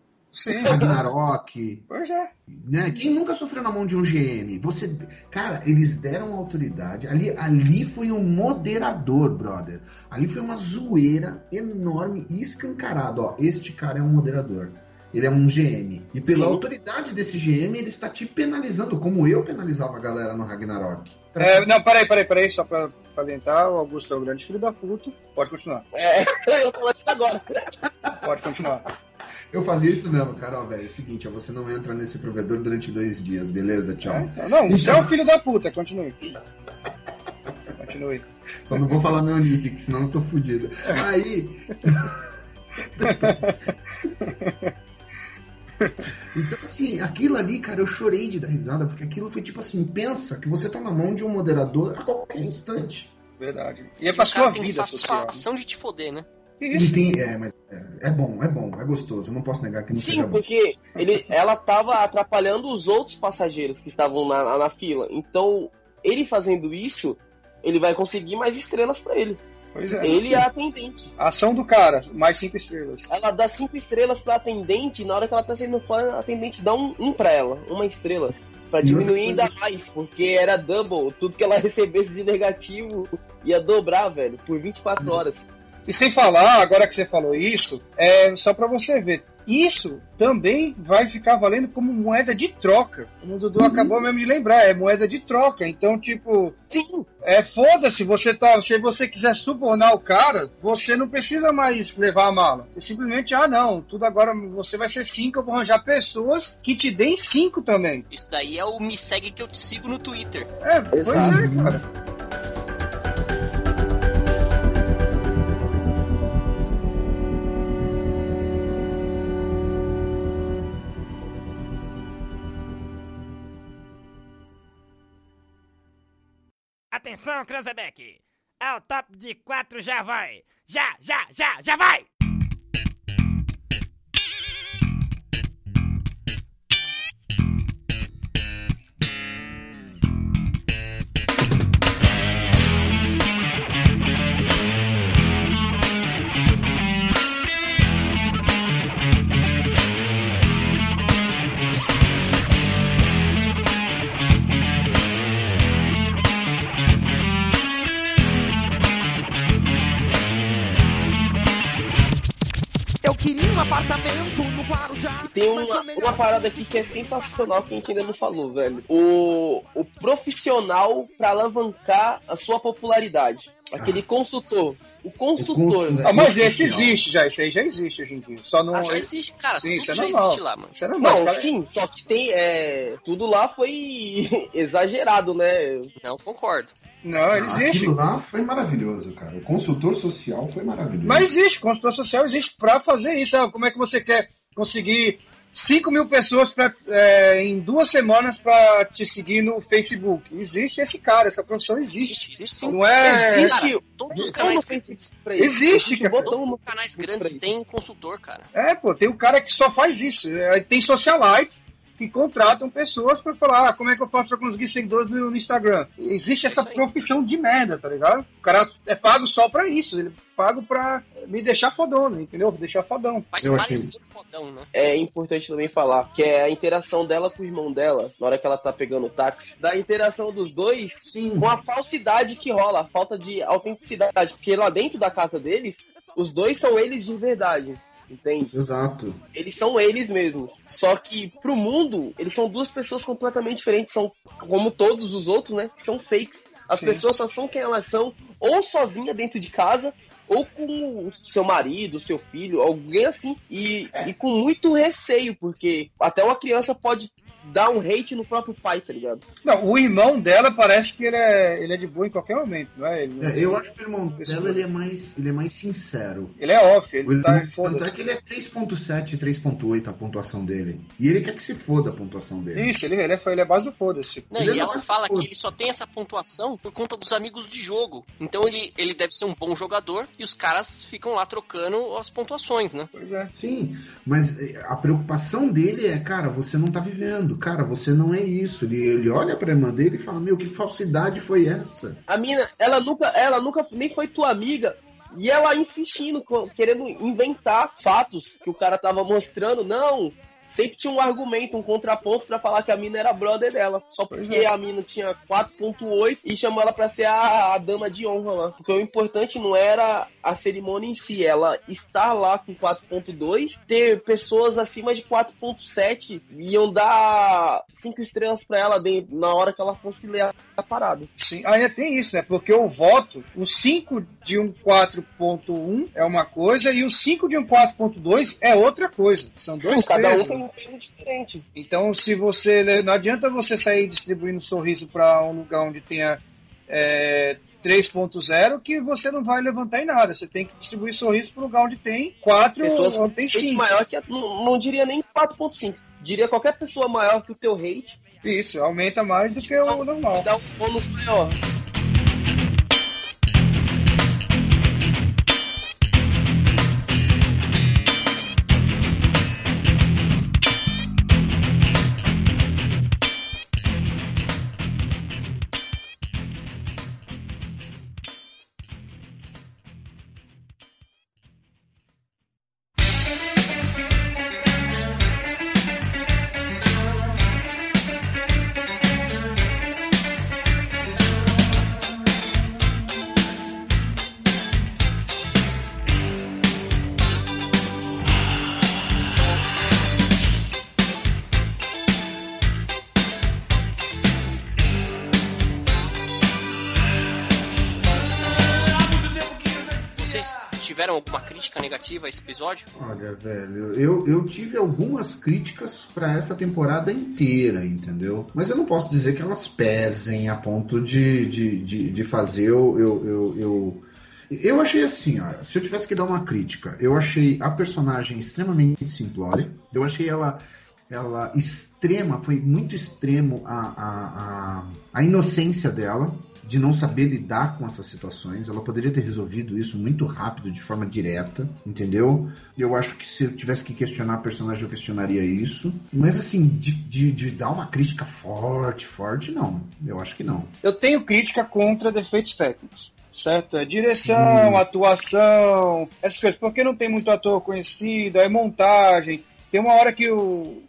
Ragnarok. Pois é. Né? Quem nunca sofreu na mão de um GM? Cara, eles deram autoridade. Ali foi um moderador, brother. Ali foi uma zoeira enorme e escancarada. Ó, este cara é um moderador. Ele é um GM. E pela autoridade desse GM, ele está te penalizando, como eu penalizava a galera no Ragnarok. Não, peraí, só pra adiantar, o Augusto é o grande filho da puta. Pode continuar. Eu falo isso agora. Pode continuar. Eu fazia isso mesmo, cara, velho. É o seguinte, você não entra nesse provedor durante 2 dias, beleza? Tchau. Você é o filho da puta, continue. Só não vou falar meu nick, que senão eu tô fudido. Aí... Então, assim, aquilo ali, cara, eu chorei de dar risada, porque aquilo foi tipo assim, pensa que você tá na mão de um moderador a qualquer instante. Verdade. E é pra sua vida social. Satisfação de te foder, né? Mas é bom, é gostoso, eu não posso negar que não seja bom. Sim, porque ela tava atrapalhando os outros passageiros que estavam na fila. Então, ele fazendo isso, ele vai conseguir mais estrelas pra ele. Pois é. Ele é a atendente. A ação do cara, mais 5 estrelas. Ela dá 5 estrelas pra atendente, e na hora que ela tá saindo fora, a atendente dá um pra ela, 1 estrela. Pra diminuir ainda mais, porque era double. Tudo que ela recebesse de negativo ia dobrar, velho, por 24 horas. E sem falar, agora que você falou isso, só pra você ver, isso também vai ficar valendo como moeda de troca. O Dudu acabou mesmo de lembrar, é moeda de troca. Então, tipo, sim, foda-se, se você quiser subornar o cara, você não precisa mais levar a mala. Você simplesmente, não, tudo agora você vai ser 5, eu vou arranjar pessoas que te deem 5 também. Isso daí é o me segue que eu te sigo no Twitter. Pois é, cara. Atenção, Cranzebeck. Ao top de 4 já vai. Já vai! Apartamento no Guarujá. Tem uma parada aqui que é sensacional que a gente ainda não falou, velho. O profissional pra alavancar a sua popularidade. Aquele consultor. O consultor, velho. Mas esse existe já, isso aí já existe hoje em dia. Só não... já existe, cara. Sim, tudo isso já é normal. existe lá, mano. Isso é normal, não, sim, só que tem. Tudo lá foi exagerado, né? Não concordo. Não, ele existe. Aquilo lá foi maravilhoso, cara. O consultor social foi maravilhoso. Mas existe, o consultor social existe pra fazer isso. Sabe? Como é que você quer conseguir 5.000 pessoas em 2 semanas pra te seguir no Facebook? Existe esse cara, essa profissão existe. Existe sim. Não é... Cara, todos os canais grandes... Existe, cara. Todos os canais grandes têm consultor, cara. Tem um cara que só faz isso. Tem socialites que contratam pessoas pra falar como é que eu faço pra conseguir seguidores no Instagram. Existe essa profissão de merda, tá ligado? O cara é pago só pra isso. Ele é pago pra me deixar fodona, entendeu? Deixar fodão. Faz parecer fodão, né? É importante também falar que é a interação dela com o irmão dela, na hora que ela tá pegando o táxi, da interação dos dois, sim, com a falsidade que rola, a falta de autenticidade. Porque lá dentro da casa deles, os dois são eles de verdade. Entende? Exato. Eles são eles mesmos. Só que pro mundo, eles são 2 pessoas completamente diferentes. São como todos os outros, né? São fakes. As pessoas só são quem elas são, ou sozinha dentro de casa, ou com o seu marido, seu filho, alguém assim. E com muito receio, porque até uma criança pode dar um hate no próprio pai, tá ligado? Não, o irmão dela parece que ele é de boa em qualquer momento, não é? Eu acho que o irmão dela ele é mais sincero. Ele é off, ele tá foda-se. Tanto é que ele é 3.7, 3.8 a pontuação dele. E ele quer que se foda a pontuação dele. Isso, ele é base do foda-se. Não, e ela fala que ele só tem essa pontuação por conta dos amigos de jogo. Então ele deve ser um bom jogador e os caras ficam lá trocando as pontuações, né? Pois é. Sim, mas a preocupação dele é, cara, você não tá vivendo. Cara, você não é isso. Ele olha pra irmã dele e fala, meu, que falsidade foi essa? A mina, ela nunca nem foi tua amiga. E ela insistindo, querendo inventar fatos que o cara tava mostrando. Não, sempre tinha um argumento, um contraponto pra falar que a mina era brother dela. Só porque a mina tinha 4.8 e chamou ela pra ser a dama de honra lá. Porque o importante não era a cerimônia em si, ela estar lá com 4.2, ter pessoas acima de 4.7 iam dar 5 estrelas pra ela na hora que ela fosse ler a parada. Sim, ainda tem isso, né? Porque o voto, o 5 de um 4.1 é uma coisa e o 5 de um 4.2 é outra coisa. São dois cada pesos. um tem um peso diferente. Então, se você... Não adianta você sair distribuindo sorriso pra um lugar onde tenha 3.0 que você não vai levantar em nada. Você tem que distribuir sorriso para um lugar onde tem 4 ou onde tem 5. Maior que não diria nem 4.5. Diria qualquer pessoa maior que o teu hate. Isso, aumenta mais do que o normal. Dá um bônus maior. Tiveram alguma crítica negativa a esse episódio? Olha, velho, eu tive algumas críticas pra essa temporada inteira, entendeu? Mas eu não posso dizer que elas pesem a ponto de fazer eu achei assim, ó, se eu tivesse que dar uma crítica, eu achei a personagem extremamente simplória, eu achei ela extrema, foi muito extremo a inocência dela, de não saber lidar com essas situações. Ela poderia ter resolvido isso muito rápido, de forma direta, entendeu? Eu acho que se eu tivesse que questionar a personagem, eu questionaria isso. Mas assim, de dar uma crítica forte, não. Eu acho que não. Eu tenho crítica contra defeitos técnicos. Certo? É direção, atuação, essas coisas. Porque não tem muito ator conhecido, é montagem. Tem uma hora que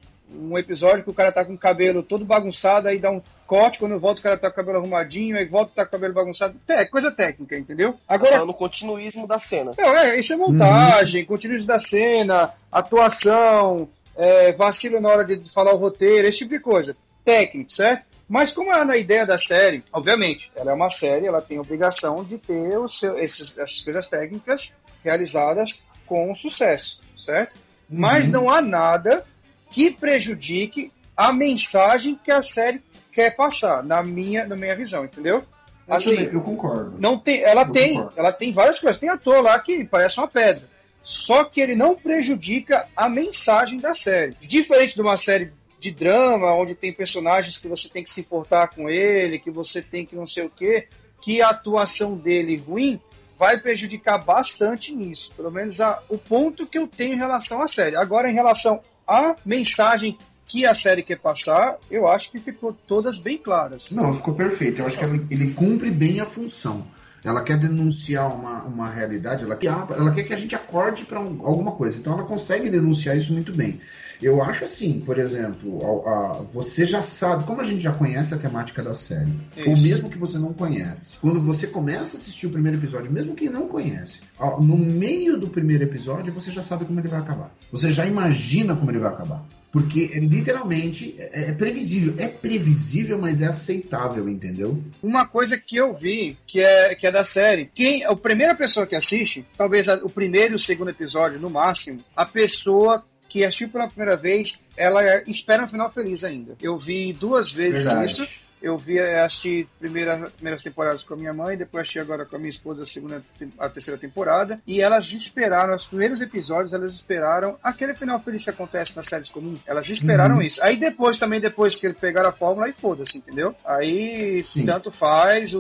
um episódio que o cara tá com o cabelo todo bagunçado, aí dá um corte, quando volta o cara tá com o cabelo arrumadinho, aí volta tá com o cabelo bagunçado. É coisa técnica, entendeu? Agora, no continuismo da cena. Isso é montagem, continuismo da cena, atuação, vacilo na hora de falar o roteiro, esse tipo de coisa. Técnico, certo? Mas como é na ideia da série, obviamente, ela é uma série, ela tem a obrigação de ter essas coisas técnicas realizadas com sucesso, certo? Mas não há nada que prejudique a mensagem que a série quer passar, na minha visão, entendeu? Assim, eu concordo. Ela tem várias coisas. Tem ator lá que parece uma pedra. Só que ele não prejudica a mensagem da série. Diferente de uma série de drama, onde tem personagens que você tem que se importar com ele, que você tem que não sei o quê, que a atuação dele ruim vai prejudicar bastante nisso. Pelo menos o ponto que eu tenho em relação à série. Agora, em relação à mensagem que a série quer passar, eu acho que ficou todas bem claras. Não, ficou perfeito. Eu acho que ele cumpre bem a função. Ela quer denunciar uma realidade, ela quer que a gente acorde para alguma coisa. Então ela consegue denunciar isso muito bem. Eu acho assim, por exemplo, você já sabe, como a gente já conhece a temática da série, ou mesmo que você não conhece, quando você começa a assistir o primeiro episódio, mesmo que não conhece, no meio do primeiro episódio você já sabe como ele vai acabar. Você já imagina como ele vai acabar. Porque literalmente é previsível. É previsível, mas é aceitável, entendeu? Uma coisa que eu vi, que é da série, a primeira pessoa que assiste, talvez o primeiro e o segundo episódio, no máximo, a pessoa que assistiu pela primeira vez, ela espera um final feliz ainda. Eu vi 2 vezes isso. Eu assisti primeiras temporadas com a minha mãe, depois assisti agora com a minha esposa a terceira temporada, e elas esperaram, os primeiros episódios, elas esperaram aquele final feliz que acontece nas séries comuns, elas esperaram isso. Aí depois que eles pegaram a fórmula, aí foda-se, entendeu? Aí, tanto faz,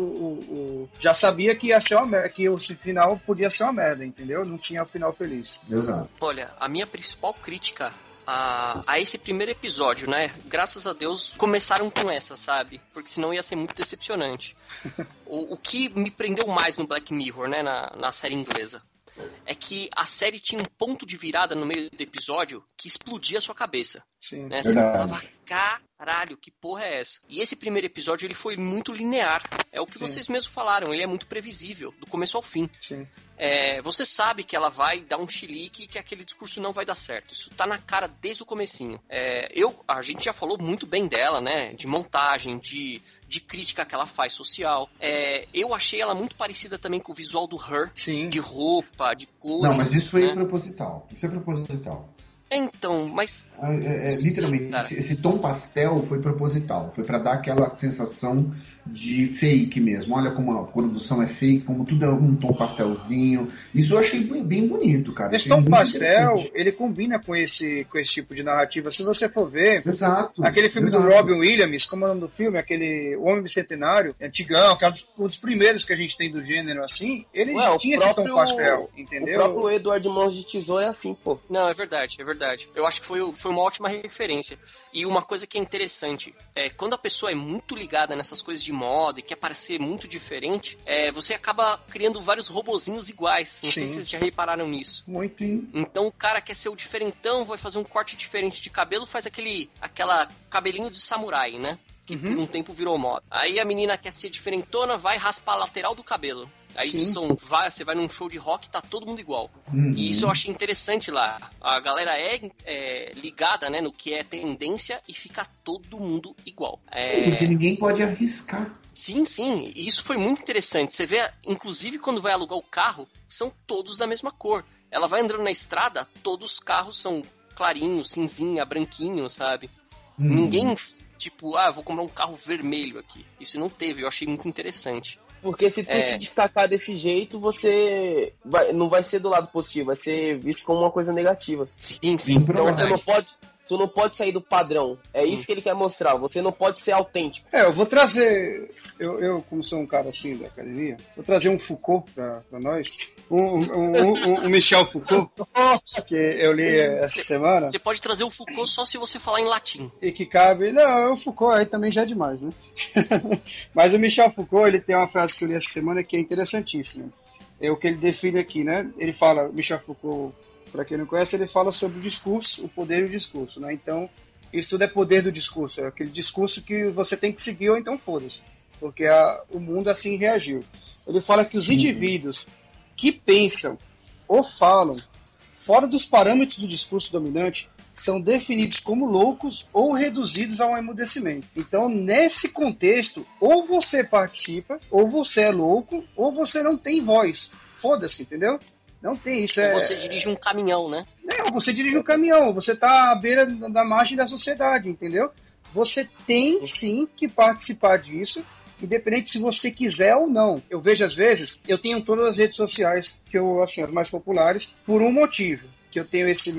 já sabia que ia ser que o final podia ser uma merda, entendeu? Não tinha o final feliz. Exato. Olha, a minha principal crítica a esse primeiro episódio, né? Graças a Deus começaram com essa, sabe? Porque senão ia ser muito decepcionante. O que me prendeu mais no Black Mirror, né? Na série inglesa, é que a série tinha um ponto de virada no meio do episódio que explodia a sua cabeça. Sim, né? Você falava, caralho, que porra é essa? E esse primeiro episódio, ele foi muito linear. É o que vocês mesmos falaram, ele é muito previsível, do começo ao fim. Sim. Você sabe que ela vai dar um chilique e que aquele discurso não vai dar certo. Isso tá na cara desde o comecinho. A gente já falou muito bem dela, né? De montagem, de crítica que ela faz social. Eu achei ela muito parecida também com o visual do Her. Sim. De roupa, de cores. Não, mas isso foi proposital. Isso é proposital. Então, mas... literalmente, esse tom pastel foi proposital. Foi pra dar aquela sensação de fake mesmo. Olha como a produção é fake, como tudo é um tom pastelzinho. Isso eu achei bem bonito, cara. Esse tom pastel, ele combina com esse tipo de narrativa. Se você for ver, aquele filme do Robin Williams, como é o nome do filme? Aquele O Homem Bicentenário, antigão, que é um dos primeiros que a gente tem do gênero assim, ele tinha esse tom pastel, entendeu? O próprio Edward Mãos de Tesoura é assim, pô. Não, é verdade. Eu acho que foi uma ótima referência. E uma coisa que é interessante, quando a pessoa é muito ligada nessas coisas de moda e quer parecer muito diferente, você acaba criando vários robozinhos iguais. Não sei se vocês já repararam nisso. Muito. Então o cara quer ser o diferentão, vai fazer um corte diferente de cabelo, faz aquela cabelinho de samurai, né? Que por um tempo virou moda. Aí a menina quer ser diferentona, vai raspar a lateral do cabelo. Aí você vai num show de rock, tá todo mundo igual. E isso eu achei interessante lá. A galera é ligada, né, no que é tendência e fica todo mundo igual. Porque ninguém pode arriscar. Sim. E isso foi muito interessante. Você vê, inclusive, quando vai alugar o carro, são todos da mesma cor. Ela vai andando na estrada, todos os carros são clarinhos, cinzinha, branquinho, sabe? Ninguém, tipo, vou comprar um carro vermelho aqui. Isso não teve, eu achei muito interessante. Porque se tu se destacar desse jeito, você não vai ser do lado positivo, vai ser visto como uma coisa negativa. Sim. Então Tu não pode sair do padrão. É isso que ele quer mostrar. Você não pode ser autêntico. Eu vou trazer... Eu como sou um cara assim da academia, vou trazer um Foucault pra nós. Um Michel Foucault, que eu li essa semana. Você pode trazer o Foucault só se você falar em latim. E que cabe... Não, o Foucault aí também já é demais, né? Mas o Michel Foucault, ele tem uma frase que eu li essa semana que é interessantíssima. É o que ele define aqui, né? Ele fala, Michel Foucault, para quem não conhece, ele fala sobre o discurso, o poder e o discurso, né? Então, isso tudo é poder do discurso, é aquele discurso que você tem que seguir ou então foda-se, porque o mundo assim reagiu. Ele fala que os indivíduos que pensam ou falam fora dos parâmetros do discurso dominante são definidos como loucos ou reduzidos a um emudecimento. Então, nesse contexto, ou você participa, ou você é louco, ou você não tem voz. Foda-se, entendeu? Não tem isso. Você dirige um caminhão, né? Não, você dirige um caminhão, você está à beira da margem da sociedade, entendeu? Você tem sim que participar disso, independente se você quiser ou não. Eu vejo às vezes, eu tenho todas as redes sociais, que eu, assim, as mais populares, por um motivo. Que eu tenho esse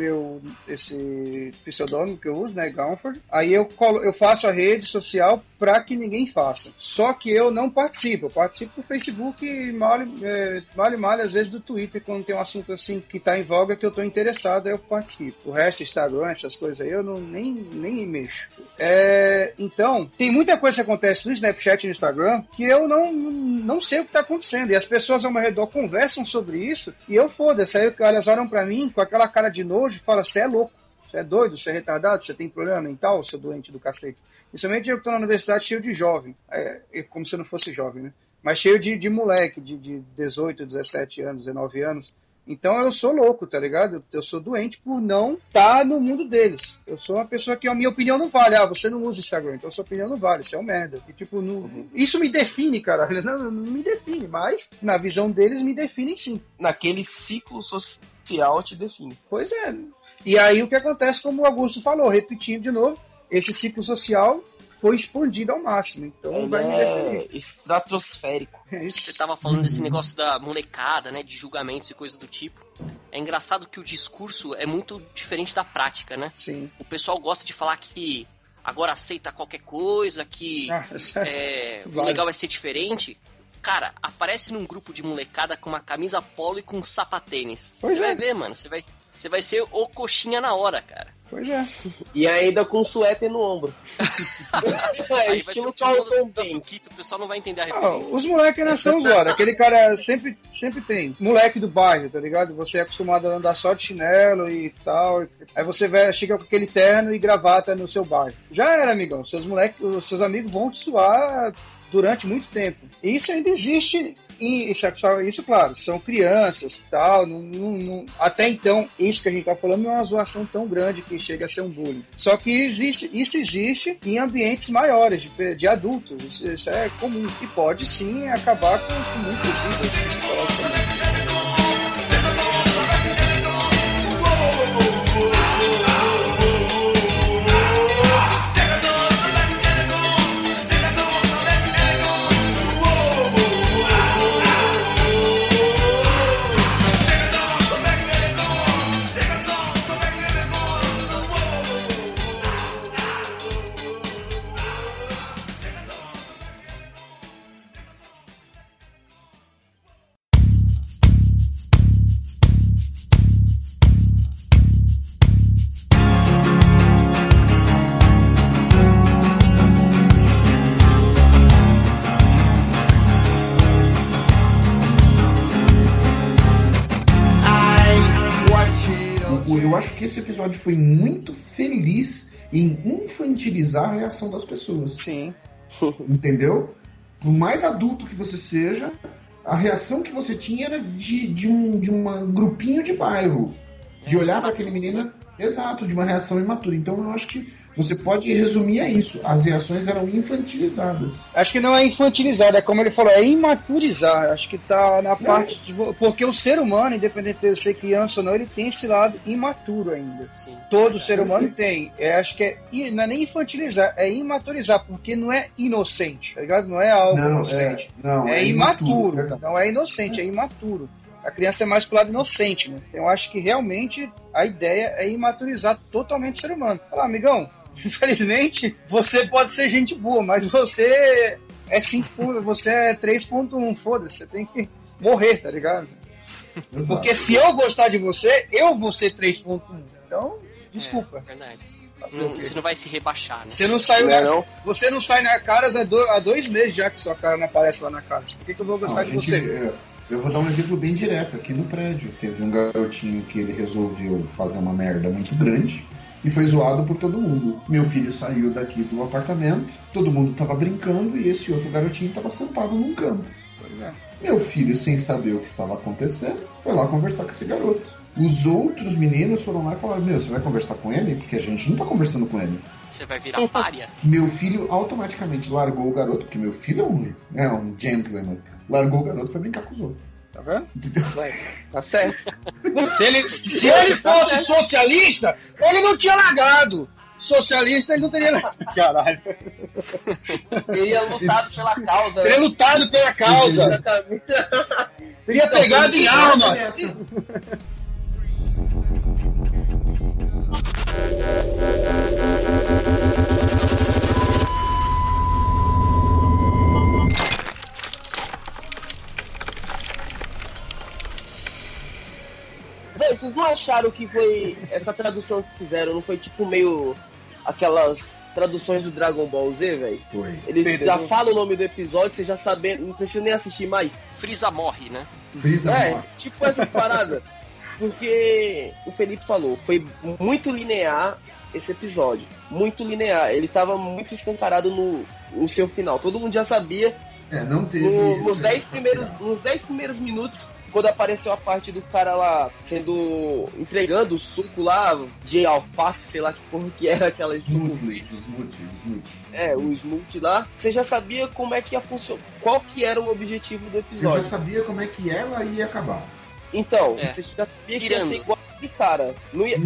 pseudônimo que eu uso, né, Gaunford. Aí eu faço a rede social para que ninguém faça. Só que eu não participo. Eu participo do Facebook e mal às vezes do Twitter, quando tem um assunto assim que está em voga que eu estou interessado, eu participo. O resto, Instagram, essas coisas aí, eu nem mexo. Então, tem muita coisa que acontece no Snapchat e no Instagram que eu não sei o que está acontecendo. E as pessoas ao meu redor conversam sobre isso e eu foda-se. Aí elas olham para mim com aquela cara de nojo e falam, você é louco, você é doido, você é retardado, você tem problema mental, seu doente do cacete. Principalmente eu que estou na universidade cheio de jovem, como se eu não fosse jovem, né? Mas cheio de moleque, de 18, 17 anos, 19 anos. Então eu sou louco, tá ligado? Eu sou doente por não estar no mundo deles. Eu sou uma pessoa que a minha opinião não vale. Você não usa Instagram, então a sua opinião não vale, isso é um merda. E, tipo, isso me define, cara. Não me define, mas na visão deles me define sim. Naquele ciclo social te define. Pois é. E aí o que acontece, como o Augusto falou, repetindo de novo, esse ciclo social foi expandido ao máximo. Então vai me definir. Estratosférico. Você tava falando desse negócio da molecada, né, de julgamentos e coisas do tipo. É engraçado que o discurso é muito diferente da prática, né? Sim. O pessoal gosta de falar que agora aceita qualquer coisa, que o legal vai ser diferente. Cara, aparece num grupo de molecada com uma camisa polo e com um sapatênis. Você vai ver, mano. Você vai ser o coxinha na hora, cara. Pois é. E ainda com suéter no ombro. Aí vai ser o da Suquita, o pessoal não vai entender a referência. Os moleques não são agora. Aquele cara sempre tem. Moleque do bairro, tá ligado? Você é acostumado a andar só de chinelo e tal. Aí você chega com aquele terno e gravata no seu bairro. Já era, amigão. Os seus amigos vão te suar durante muito tempo. E isso ainda existe. Isso, claro, são crianças e tal. Até então, isso que a gente tá falando não é uma zoação tão grande que chega a ser um bullying. Só que isso existe em ambientes maiores, de adultos. Isso é comum. E pode sim acabar com muitas vidas psicologicamente. Eu acho que esse episódio foi muito feliz em infantilizar a reação das pessoas. Sim. Entendeu? Por mais adulto que você seja, a reação que você tinha era de um grupinho de bairro. De olhar para aquele menino, exato, de uma reação imatura. Então eu acho que você pode resumir a isso. As reações eram infantilizadas. Acho que não é infantilizado, é como ele falou, é imaturizar. Acho que tá na parte de... Porque o ser humano, independente de ser criança ou não, ele tem esse lado imaturo ainda. Sim. Todo ser humano tem. Acho que não é nem infantilizar, é imaturizar, porque não é inocente, tá ligado? Não é algo inocente. É imaturo. Não é inocente, é imaturo. A criança é mais pro lado inocente, né? Então, eu acho que realmente A ideia é imaturizar totalmente o ser humano. Falar, amigão, infelizmente, você pode ser gente boa, mas você é 5, você é 3.1, foda-se, você tem que morrer, tá ligado? Exato. Porque se eu gostar de você, eu vou ser 3.1. Então, desculpa. Verdade. Você não vai se rebaixar, né? Você não saiu Você não sai na Caras há 2 meses já que sua cara não aparece lá na Caras. Por que eu vou gostar de você? Eu vou dar um exemplo bem direto. Aqui no prédio teve um garotinho que ele resolveu fazer uma merda muito grande e foi zoado por todo mundo. Meu filho saiu daqui do apartamento, todo mundo tava brincando e esse outro garotinho tava sentado num canto. Meu filho, sem saber o que estava acontecendo, foi lá conversar com esse garoto. Os outros meninos foram lá e falaram, você vai conversar com ele? Porque a gente não tá conversando com ele. Você vai virar pária. Meu filho automaticamente largou o garoto, porque meu filho é um gentleman. Largou o garoto e foi brincar com os outros. Tá vendo? Vai, tá certo. Se ele fosse socialista, ele não tinha largado. Socialista, ele não teria largado. Caralho. Ele ia lutado pela causa. Teria lutado pela causa. Teria pegado em alma. Véi, vocês não acharam que foi essa tradução que fizeram, não foi tipo meio aquelas traduções do Dragon Ball Z, velho? Foi. Eles já falam o nome do episódio, você já sabe, não precisa nem assistir mais. Frieza morre, né? Tipo essas paradas. Porque o Felipe falou, foi muito linear esse episódio. Muito linear. Ele tava muito escancarado no seu final. Todo mundo já sabia. Não teve. Nos 10 primeiros minutos, quando apareceu a parte do cara lá sendo entregando o suco lá de alface, sei lá que porra que era aquela Smoothie. O smoothie lá, você já sabia como é que ia funcionar, qual que era o objetivo do episódio. Eu já sabia como é que ela ia acabar. Então, você já sabia que ia ser igual de cara. Não ia,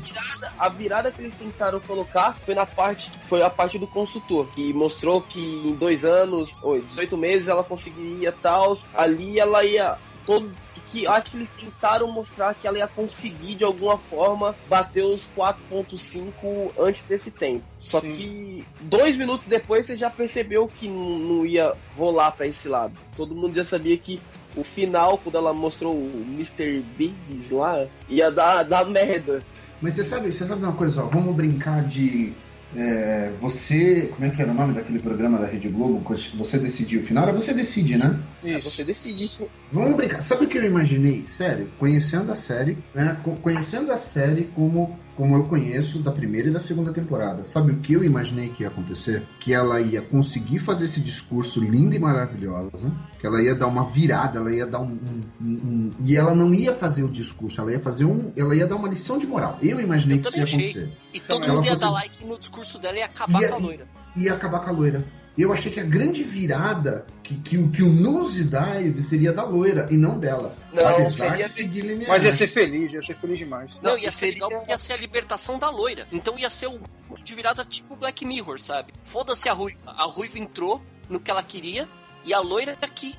a virada que eles tentaram colocar foi a parte do consultor, que mostrou que em 2 anos, 18 meses, ela conseguiria tal. Ali ela ia que acho que eles tentaram mostrar que ela ia conseguir de alguma forma bater os 4.5 antes desse tempo. Só que 2 minutos depois você já percebeu que não ia rolar pra esse lado. Todo mundo já sabia que o final, quando ela mostrou o Mr. Biggs lá, ia dar merda. Mas você sabe uma coisa, ó, vamos brincar de... como é que era o nome daquele programa da Rede Globo? Você decidiu o final? Era Você Decide, né? Isso. Você decide. Vamos brincar. Sabe o que eu imaginei? Sério, conhecendo a série, né? Conhecendo a série como eu conheço da primeira e da segunda temporada. Sabe o que eu imaginei que ia acontecer? Que ela ia conseguir fazer esse discurso lindo e maravilhoso, que ela ia dar uma virada, ela ia dar e ela não ia fazer o discurso, ela ia dar uma lição de moral. Eu imaginei que isso ia acontecer. E todo mundo ia dar like no discurso dela e acabar com a loira. Ia acabar com a loira. Eu achei que a grande virada que o nosedive seria da loira e não dela. Não, seria seguir linear. Mas ia ser feliz demais. Não, ia ser legal porque ia ser a libertação da loira. Então ia ser de virada tipo Black Mirror, sabe? Foda-se a Ruiva. A Ruiva entrou no que ela queria e a loira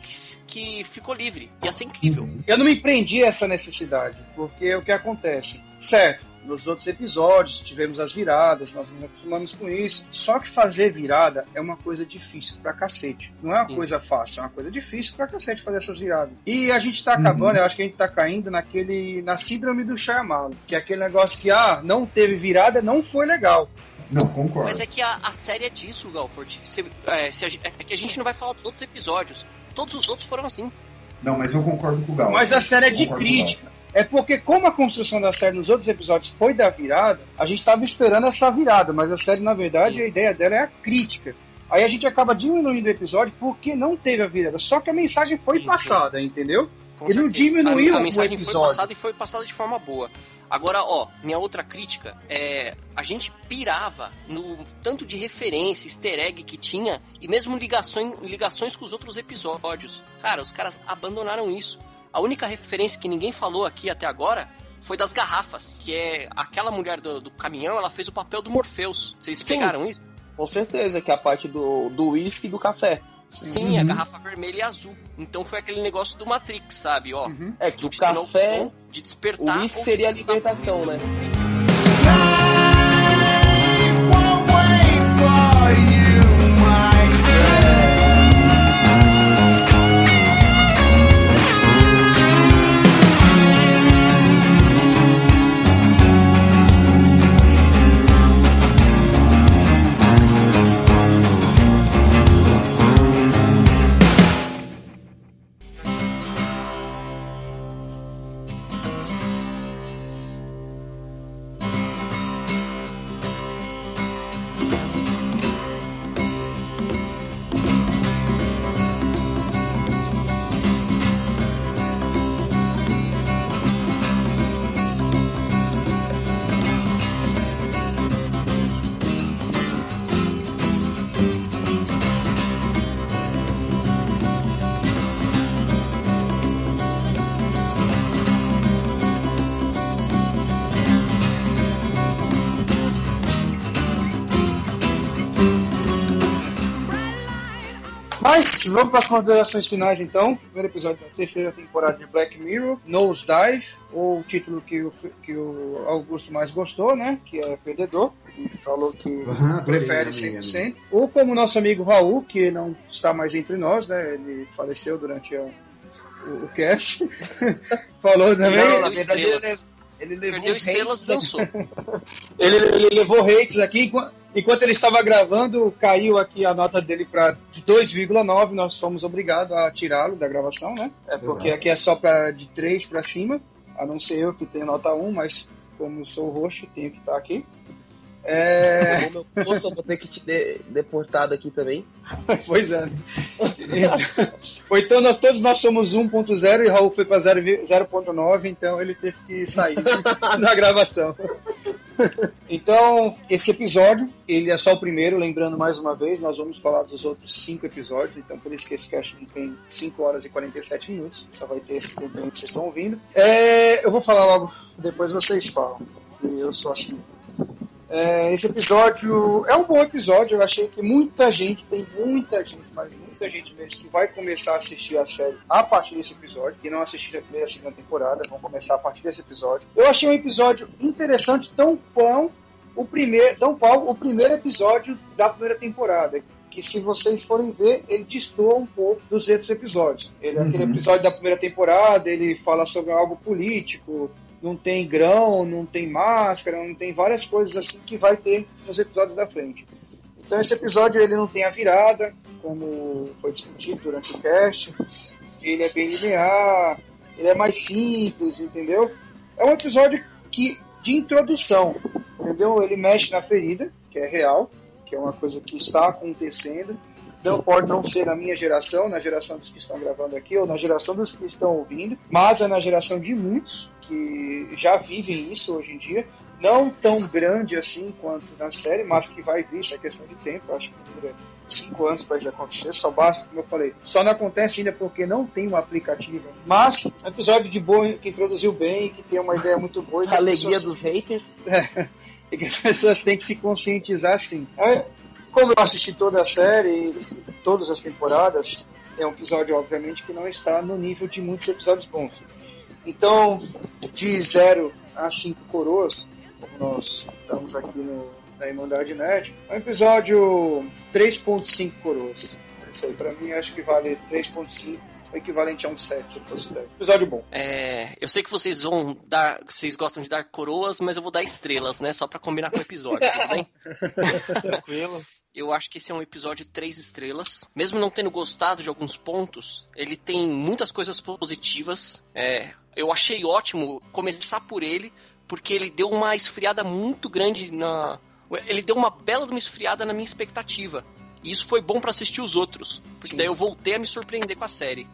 que ficou livre. Ia ser incrível. Eu não me prendi a essa necessidade, porque o que acontece? Certo. Nos outros episódios tivemos as viradas, nós nos acostumamos com isso. Só que fazer virada é uma coisa difícil pra cacete. Não é uma coisa fácil, é uma coisa difícil pra cacete fazer essas viradas. E a gente tá acabando, eu acho que a gente tá caindo na síndrome do Shyamalan, que é aquele negócio que, não teve virada, não foi legal. Não, concordo. Mas é que a série é disso, Galfort. É que a gente não vai falar dos outros episódios. Todos os outros foram assim. Não, mas eu concordo com o Gal. Mas a série é de crítica. É porque, como a construção da série nos outros episódios foi da virada, a gente estava esperando essa virada, mas a série, na verdade, a ideia dela é a crítica. Aí a gente acaba diminuindo o episódio porque não teve a virada, só que a mensagem foi passada, entendeu? E não diminuiu a mensagem o episódio. Foi passada e foi passada de forma boa. Agora, minha outra crítica é... A gente pirava no tanto de referência, easter egg que tinha, e mesmo ligações com os outros episódios. Cara, os caras abandonaram isso. A única referência que ninguém falou aqui até agora foi das garrafas, que é aquela mulher do caminhão, ela fez o papel do Morpheus. Vocês pegaram isso? Com certeza, que é a parte do uísque e do café. Sim, a garrafa vermelha e azul. Então foi aquele negócio do Matrix, sabe? Ó, É que o te dando a café, opção de despertar. o uísque seria a libertação, né? Mas vamos para as considerações finais então. Primeiro episódio da terceira temporada de Black Mirror, Nosedive, ou o título que o Augusto mais gostou, né? Que é Perdedor. Ele falou que prefere 100%. Ou como nosso amigo Raul, que não está mais entre nós, né? Ele faleceu durante o cast. Falou também. Não, Na verdade, ele levou perdeu estrelas e dançou. Ele levou hates aqui. Enquanto ele estava gravando, caiu aqui a nota dele para 2,9. Nós fomos obrigados a tirá-lo da gravação, né? É porque aqui é só de 3 para cima. A não ser eu que tenho nota 1, mas como sou roxo, tenho que estar aqui. Meu posto, eu vou ter que te deportar daqui também. Pois é. Então todos nós somos 1.0 e Raul foi para 0.9, então ele teve que sair da gravação. Então, esse episódio, ele é só o primeiro, lembrando mais uma vez, nós vamos falar dos outros 5 episódios, então por isso que esse cast não tem 5 horas e 47 minutos, só vai ter esse tempo que vocês estão ouvindo. Eu vou falar logo, depois vocês falam, e eu sou assim. Esse episódio é um bom episódio. Eu achei que muita gente mesmo que vai começar a assistir a série a partir desse episódio, que não assistiram a primeira e a segunda temporada, vão começar a partir desse episódio. Eu achei um episódio interessante, tão qual o primeiro episódio da primeira temporada, que se vocês forem ver, ele destoa um pouco dos outros episódios. Aquele episódio da primeira temporada, ele fala sobre algo político, não tem grão, não tem máscara, não tem várias coisas assim que vai ter nos episódios da frente. Então esse episódio ele não tem a virada, como foi discutido durante o cast, ele é bem linear, ele é mais simples, entendeu? É um episódio de introdução, entendeu? Ele mexe na ferida, que é real, que é uma coisa que está acontecendo. Não pode não ser na minha geração, na geração dos que estão gravando aqui, ou na geração dos que estão ouvindo, mas é na geração de muitos que já vivem isso hoje em dia, não tão grande assim quanto na série, mas que vai vir, isso é questão de tempo, eu acho que dura 5 anos para isso acontecer, só basta, como eu falei, só não acontece ainda porque não tem um aplicativo, mas um episódio de boa, que introduziu bem, que tem uma ideia muito boa. A alegria dos haters. E que as pessoas têm que se conscientizar assim. Como eu assisti toda a série, todas as temporadas, é um episódio, obviamente, que não está no nível de muitos episódios bons. Então, de 0 a 5 coroas, como nós estamos aqui na Irmandade Nerd, é um episódio 3.5 coroas. Isso aí, pra mim, acho que vale 3.5, o equivalente a um 7, se eu fosse dar. Episódio bom. Eu sei que vocês gostam de dar coroas, mas eu vou dar estrelas, né? Só pra combinar com o episódio, tudo bem? Tranquilo. Eu acho que esse é um episódio 3 estrelas. Mesmo não tendo gostado de alguns pontos, ele tem muitas coisas positivas. Eu achei ótimo começar por ele, porque ele deu uma esfriada muito grande Ele deu uma bela de uma esfriada na minha expectativa. E isso foi bom pra assistir os outros, porque daí eu voltei a me surpreender com a série.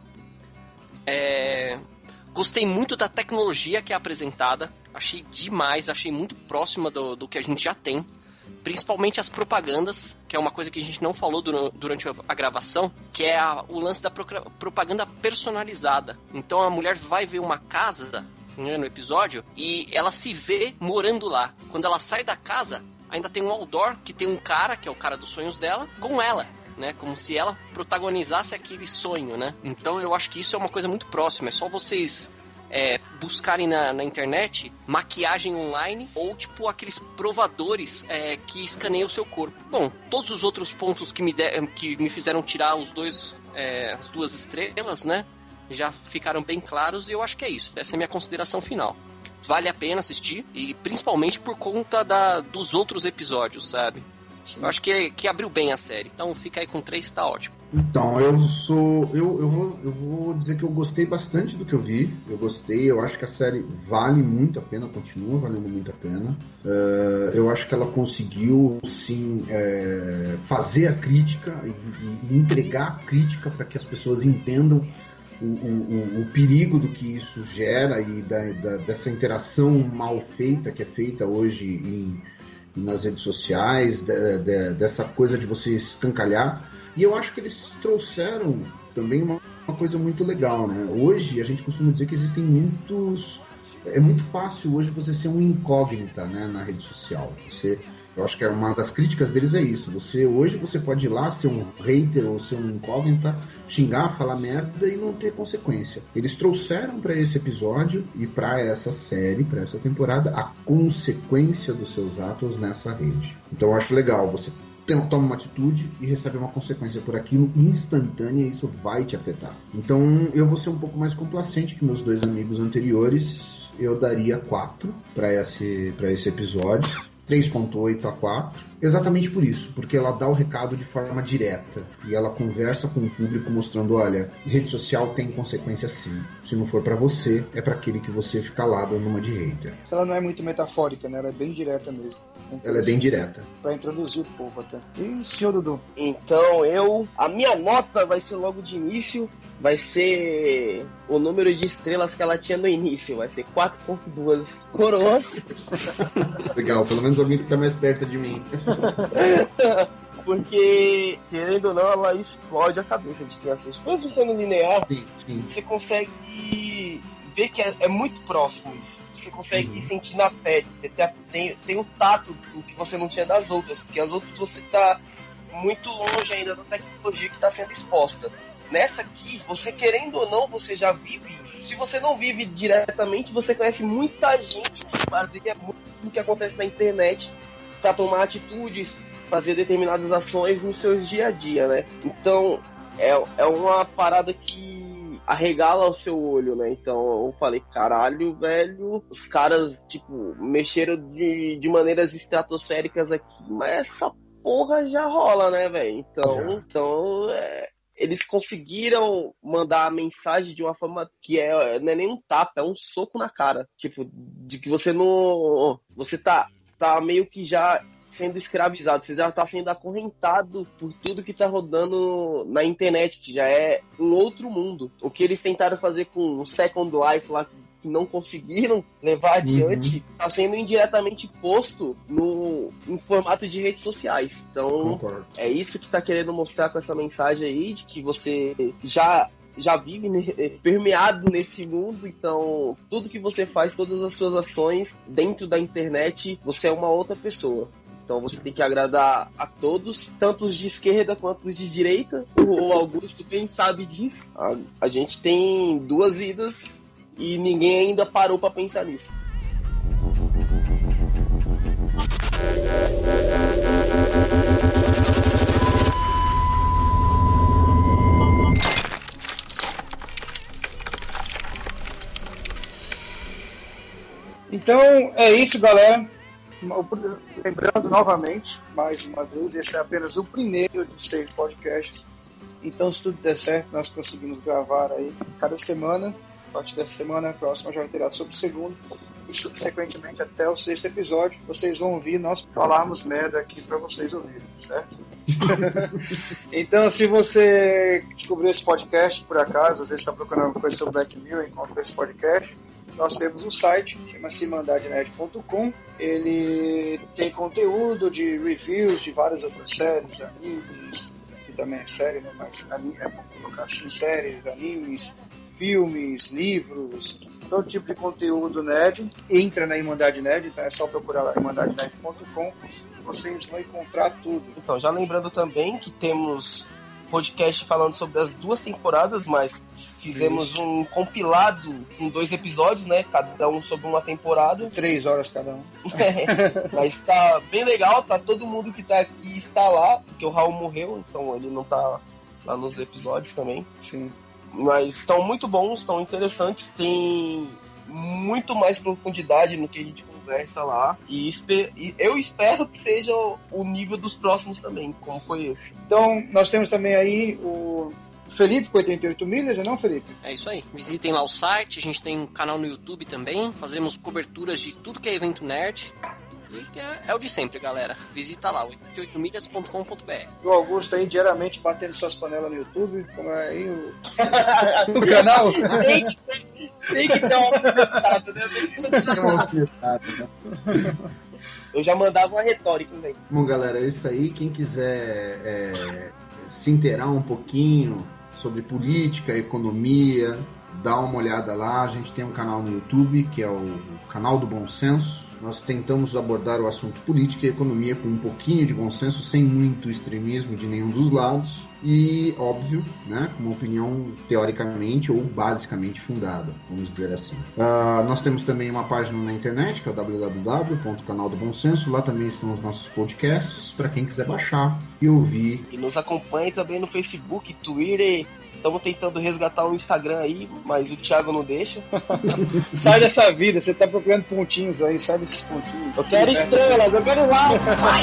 Gostei muito da tecnologia que é apresentada. Achei demais, achei muito próxima do que a gente já tem. Principalmente as propagandas, que é uma coisa que a gente não falou durante a gravação, que é o lance da propaganda personalizada. Então a mulher vai ver uma casa, né, no episódio, e ela se vê morando lá. Quando ela sai da casa, ainda tem um outdoor que tem um cara, que é o cara dos sonhos dela, com ela. né? Como se ela protagonizasse aquele sonho, né? Então eu acho que isso é uma coisa muito próxima. É só vocês buscarem na internet maquiagem online ou tipo aqueles provadores que escaneiam o seu corpo. Bom, todos os outros pontos que me fizeram tirar as 2 estrelas, né? Já ficaram bem claros e eu acho que é isso. Essa é a minha consideração final. Vale a pena assistir e principalmente por conta dos outros episódios, sabe? Eu acho que abriu bem a série. Então fica aí com 3, tá ótimo. Então, eu vou dizer que eu gostei bastante do que eu vi. Eu gostei, eu acho que a série vale muito a pena, continua valendo muito a pena. Eu acho que ela conseguiu, sim, fazer a crítica e entregar a crítica para que as pessoas entendam o perigo do que isso gera e dessa interação mal feita que é feita hoje nas redes sociais, dessa coisa de você escancalhar. E eu acho que eles trouxeram também uma coisa muito legal, né? Hoje a gente costuma dizer que existem muitos... É muito fácil hoje você ser um incógnita, né, na rede social. Eu acho que uma das críticas deles é isso. Hoje você pode ir lá ser um hater ou ser um incógnita, xingar, falar merda e não ter consequência. Eles trouxeram para esse episódio e para essa série, para essa temporada, a consequência dos seus atos nessa rede. Então eu acho legal, você toma uma atitude e recebe uma consequência por aquilo instantânea e isso vai te afetar. Então eu vou ser um pouco mais complacente que meus 2 amigos anteriores. Eu daria 4 para esse episódio. 3.8 a 4, exatamente por isso, porque ela dá o recado de forma direta e ela conversa com o público mostrando, olha, rede social tem consequência sim, se não for pra você, é pra aquele que você fica lá dando uma de hater. Ela não é muito metafórica, né? Ela é bem direta mesmo. Ela é bem direta. Pra introduzir o povo até. E senhor Dudu? Então a minha nota vai ser logo de início, vai ser o número de estrelas que ela tinha no início, vai ser 4.2 coroas. Legal, pelo menos alguém que tá mais perto de mim. Porque, querendo ou não, ela explode a cabeça de quem assiste. Mesmo sendo linear, sim. Você consegue ver que é muito próximo isso. Você consegue sentir na pele. Você tem o tato do que você não tinha das outras. Porque as outras você tá muito longe ainda da tecnologia que está sendo exposta. Nessa aqui, você querendo ou não, você já vive isso. Se você não vive diretamente, você conhece muita gente que fazia muito do que acontece na internet para tomar atitudes, fazer determinadas ações nos seus dia a dia, né? Então, é uma parada que arregala o seu olho, né? Então, eu falei, caralho, velho, os caras, tipo, mexeram de maneiras estratosféricas aqui, mas essa porra já rola, né, velho? Então, eles conseguiram mandar a mensagem de uma forma que não é nem um tapa, é um soco na cara. Tipo, de que você não... Você tá meio que já sendo escravizado, você já tá sendo acorrentado por tudo que tá rodando na internet, que já é um outro mundo. O que eles tentaram fazer com o Second Life lá, que não conseguiram levar adiante, tá sendo indiretamente posto em formato de redes sociais. Então, Concordo. É isso que tá querendo mostrar com essa mensagem aí, de que você já vive permeado nesse mundo, então tudo que você faz, todas as suas ações dentro da internet, você é uma outra pessoa. Então você tem que agradar a todos, tanto os de esquerda quanto os de direita. O Augusto bem sabe disso. A gente tem 2 vidas e ninguém ainda parou pra pensar nisso. Então é isso, galera. Lembrando novamente, mais uma vez, esse é apenas o primeiro de 6 podcasts. Então, se tudo der certo, nós conseguimos gravar aí cada semana. A partir dessa semana, a próxima já terá sobre o segundo. E subsequentemente até o 6º episódio, vocês vão ouvir nós falarmos merda aqui para vocês ouvirem, certo? Então, se você descobriu esse podcast por acaso, às vezes está procurando alguma coisa sobre Black Mirror, encontra esse podcast, nós temos um site, chama-se irmandadenerd.com. Ele tem conteúdo de reviews de várias outras séries, animes, que também é série, né? Mas anime, vamos colocar assim, séries, animes, filmes, livros, todo tipo de conteúdo nerd. Entra na Irmandade Nerd, então é só procurar lá irmandadenerd.com, vocês vão encontrar tudo. Então, já lembrando também que temos podcast falando sobre as 2 temporadas, mas fizemos um compilado com 2 episódios, né? Cada um sobre uma temporada. 3 horas cada um. Mas tá bem legal, tá todo mundo que tá aqui está lá, porque o Raul morreu, então ele não tá lá nos episódios também. Sim. Mas estão muito bons, estão interessantes, tem muito mais profundidade no que a gente conversa lá, e eu espero que seja o nível dos próximos também, como foi esse. Então, nós temos também aí o Felipe com 88 milhas, não, Felipe? É isso aí. Visitem lá o site, a gente tem um canal no YouTube também, fazemos coberturas de tudo que é evento nerd. E é o de sempre, galera. Visita lá, 88milhas.com.br. O Augusto aí diariamente batendo suas panelas no YouTube, como é aí o canal. Tem que ter uma alfinetada, né? Eu já mandava uma retórica, velho. Bom, galera, é isso aí. Quem quiser se inteirar um pouquinho sobre política, economia, dá uma olhada lá. A gente tem um canal no YouTube, que é o canal do Bom Senso. Nós tentamos abordar o assunto política e economia com um pouquinho de bom senso, sem muito extremismo de nenhum dos lados. E, óbvio, né, com uma opinião teoricamente ou basicamente fundada, vamos dizer assim. Nós temos também uma página na internet, que é o www.canaldobonsenso. Lá também estão os nossos podcasts, para quem quiser baixar e ouvir. E nos acompanhe também no Facebook, Twitter. Estamos tentando resgatar o Instagram aí, mas o Thiago não deixa. Sai dessa vida, você tá procurando pontinhos aí, sai desses pontinhos. Eu quero estrelas, eu quero lá. Vai.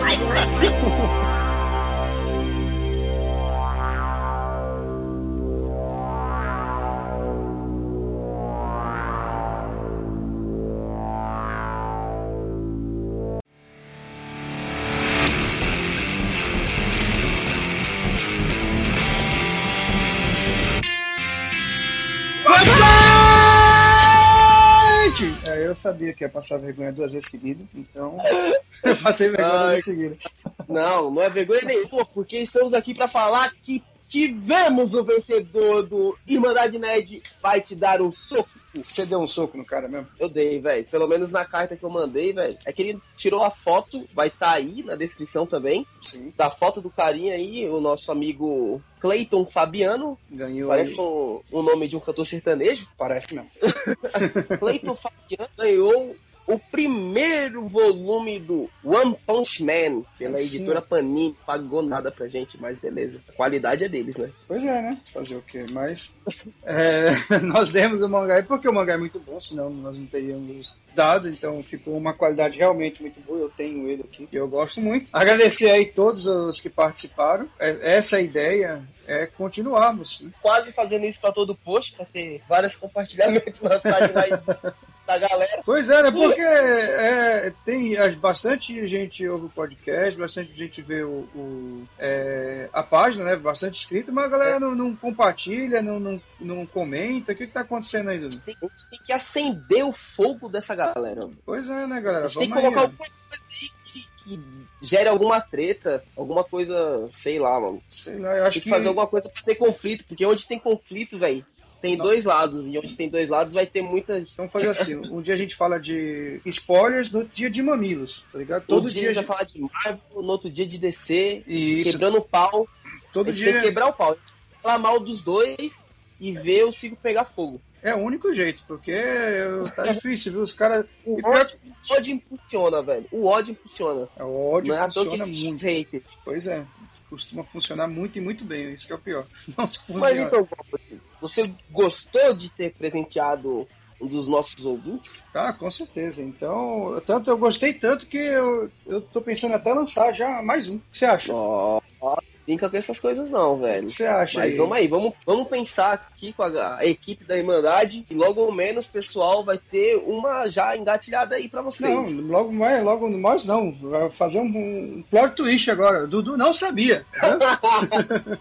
Eu sabia que ia passar vergonha 2 vezes seguidas, então eu passei vergonha 2 vezes seguidas. Não é vergonha nenhuma, porque estamos aqui para falar que tivemos o vencedor do Irmandade Nerd Vai Te Dar um Soco. Você deu um soco no cara mesmo? Eu dei, velho. Pelo menos na carta que eu mandei, velho. É que ele tirou a foto, vai estar aí na descrição também. Sim. Da foto do carinha aí, o nosso amigo Cleiton Fabiano. Ganhou. Parece o nome de um cantor sertanejo. Parece não. Cleiton Fabiano ganhou o primeiro volume do One Punch Man pela editora Panini. Pagou nada pra gente, mas beleza. A qualidade é deles, né? Pois é, né? Fazer o quê? Mas nós demos o mangá, porque o mangá é muito bom, senão nós não teríamos dado. Então ficou uma qualidade realmente muito boa. Eu tenho ele aqui e eu gosto muito. Agradecer aí todos os que participaram. Essa ideia é continuarmos. Quase fazendo isso pra todo o post, pra ter vários compartilhamentos na timeline da galera. Pois é, né? Porque tem bastante gente ouve o podcast, bastante gente vê a página, né? Bastante inscrito, mas a galera não compartilha, não comenta. O que tá acontecendo aí, Dudu? Tem que acender o fogo dessa galera. Pois é, né, galera? A gente tem que colocar alguma coisa aí que gere alguma treta, alguma coisa, sei lá, mano. Sei lá, eu acho que fazer alguma coisa pra ter conflito, porque onde tem conflito, velho, tem dois lados, e onde tem dois lados vai ter muitas... Vamos fazer assim, um dia a gente fala de spoilers, no dia de mamilos, tá ligado? Todo dia a gente vai falar de Marvel, no outro dia de DC, isso. Quebrando o pau. Todo dia tem que quebrar o pau, a gente tem que falar mal dos dois e ver o circo pegar fogo. É o único jeito, porque tá difícil, viu? Os caras... O ódio impulsiona, velho. O ódio impulsiona. O ódio funciona muito. Haters. Pois é. Costuma funcionar muito e muito bem. Isso que é o pior. Mas então, você gostou de ter presenteado um dos nossos ouvintes? Ah, com certeza. Então, eu gostei tanto que eu tô pensando até lançar já mais um. O que você acha? Brinca com essas coisas não, velho. O que você acha? Mas aí? Vamos pensar aqui com a equipe da Irmandade e logo menos o pessoal vai ter uma já engatilhada aí pra vocês. Não, logo mais não. Vai fazer um plot twist agora. Dudu não sabia. Né?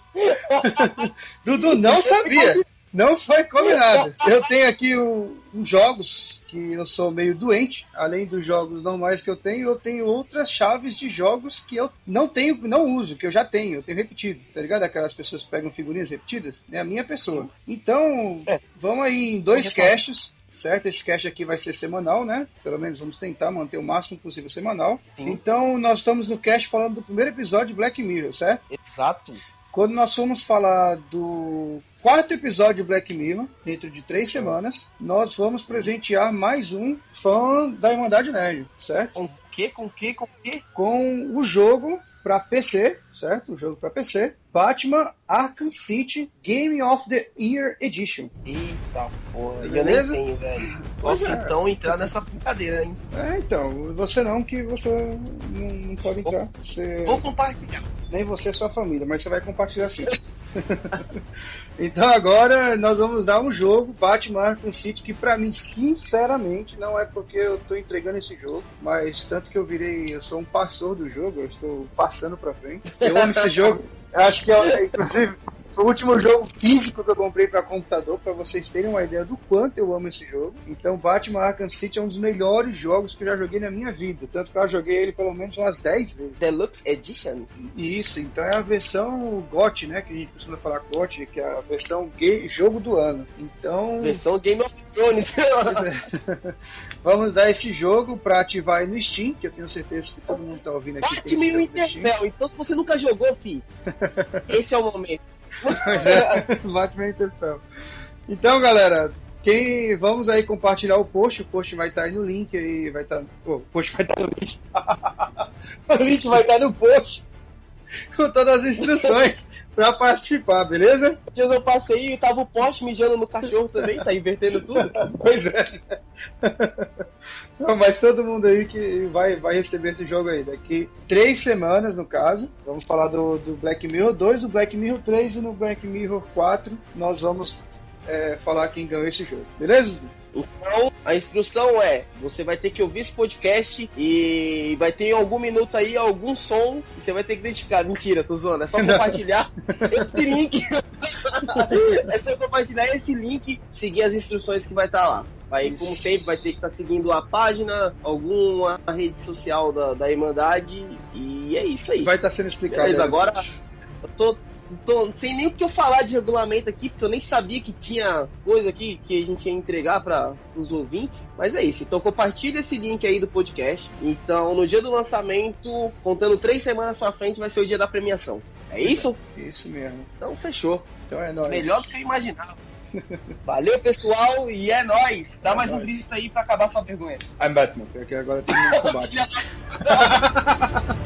Dudu não sabia. Não foi combinado. Eu tenho aqui os jogos que eu sou meio doente. Além dos jogos normais que eu tenho outras chaves de jogos que eu não uso, que eu já tenho. Eu tenho repetido, tá ligado? Aquelas pessoas que pegam figurinhas repetidas. É a minha pessoa. Então, vamos aí em 2 caches. Certo? Esse cast aqui vai ser semanal, né? Pelo menos vamos tentar manter o máximo possível semanal. Sim. Então, nós estamos no cast falando do primeiro episódio de Black Mirror, certo? Exato. Quando nós formos falar do 4º episódio de Black Mirror, dentro de 3 semanas, nós vamos presentear mais um fã da Irmandade Nerd, certo? Com o quê? Com o jogo para PC, certo? O jogo para PC. Batman Arkham City Game of the Year Edition. Eita porra, beleza? Eu nem tenho, velho. Posso então entrar nessa brincadeira, hein? Então, você não, que você não pode entrar. Vou compartilhar. Nem você e sua família, mas você vai compartilhar sim. Então agora nós vamos dar um jogo, Batman Arkham City, que pra mim, sinceramente, não é porque eu tô entregando esse jogo, mas tanto que eu sou um pastor do jogo, eu estou passando pra frente. Eu amo esse jogo. Acho que inclusive, foi o último jogo físico que eu comprei para computador, para vocês terem uma ideia do quanto eu amo esse jogo. Então, Batman Arkham City é um dos melhores jogos que eu já joguei na minha vida. Tanto que eu já joguei ele pelo menos umas 10 vezes. Deluxe Edition? Isso, então é a versão GOT, né? Que a gente costuma falar GOT, que é a versão jogo do ano. Então... Versão Game of Thrones. Vamos dar esse jogo para ativar aí no Steam, que eu tenho certeza que todo mundo tá ouvindo aqui. Batman e o Interfell. Então, se você nunca jogou, filho, esse é o momento. Batman Interfell. Então, galera, vamos aí compartilhar o post vai estar aí no link aí, o post vai estar no link. O link vai estar no post com todas as instruções pra participar, beleza? Eu não passei e tava o poste mijando no cachorro também, tá invertendo tudo. Pois é. Não, mas todo mundo aí que vai receber esse jogo aí. Daqui 3 semanas, no caso. Vamos falar do Black Mirror 2, do Black Mirror 3 e no Black Mirror 4 nós vamos falar quem ganhou esse jogo. Beleza? Então, a instrução é, você vai ter que ouvir esse podcast e vai ter em algum minuto aí algum som e você vai ter que identificar. Mentira, tô zoando, é só compartilhar esse link. É só compartilhar esse link, seguir as instruções que vai estar lá. Aí, como sempre, vai ter que estar seguindo a página, alguma rede social da Irmandade e é isso aí. Vai estar sendo explicado. Beleza, agora eu tô sem nem o que eu falar de regulamento aqui, porque eu nem sabia que tinha coisa aqui que a gente ia entregar para os ouvintes, mas é isso. Então compartilha esse link aí do podcast. Então no dia do lançamento, contando 3 semanas pra frente, vai ser o dia da premiação. É isso? Isso mesmo. Então fechou. Então é nóis. Melhor do que eu imaginava. Valeu, pessoal, e é nóis. Dá mais um grito aí pra acabar sua vergonha. I'm Batman, porque agora tem um combate.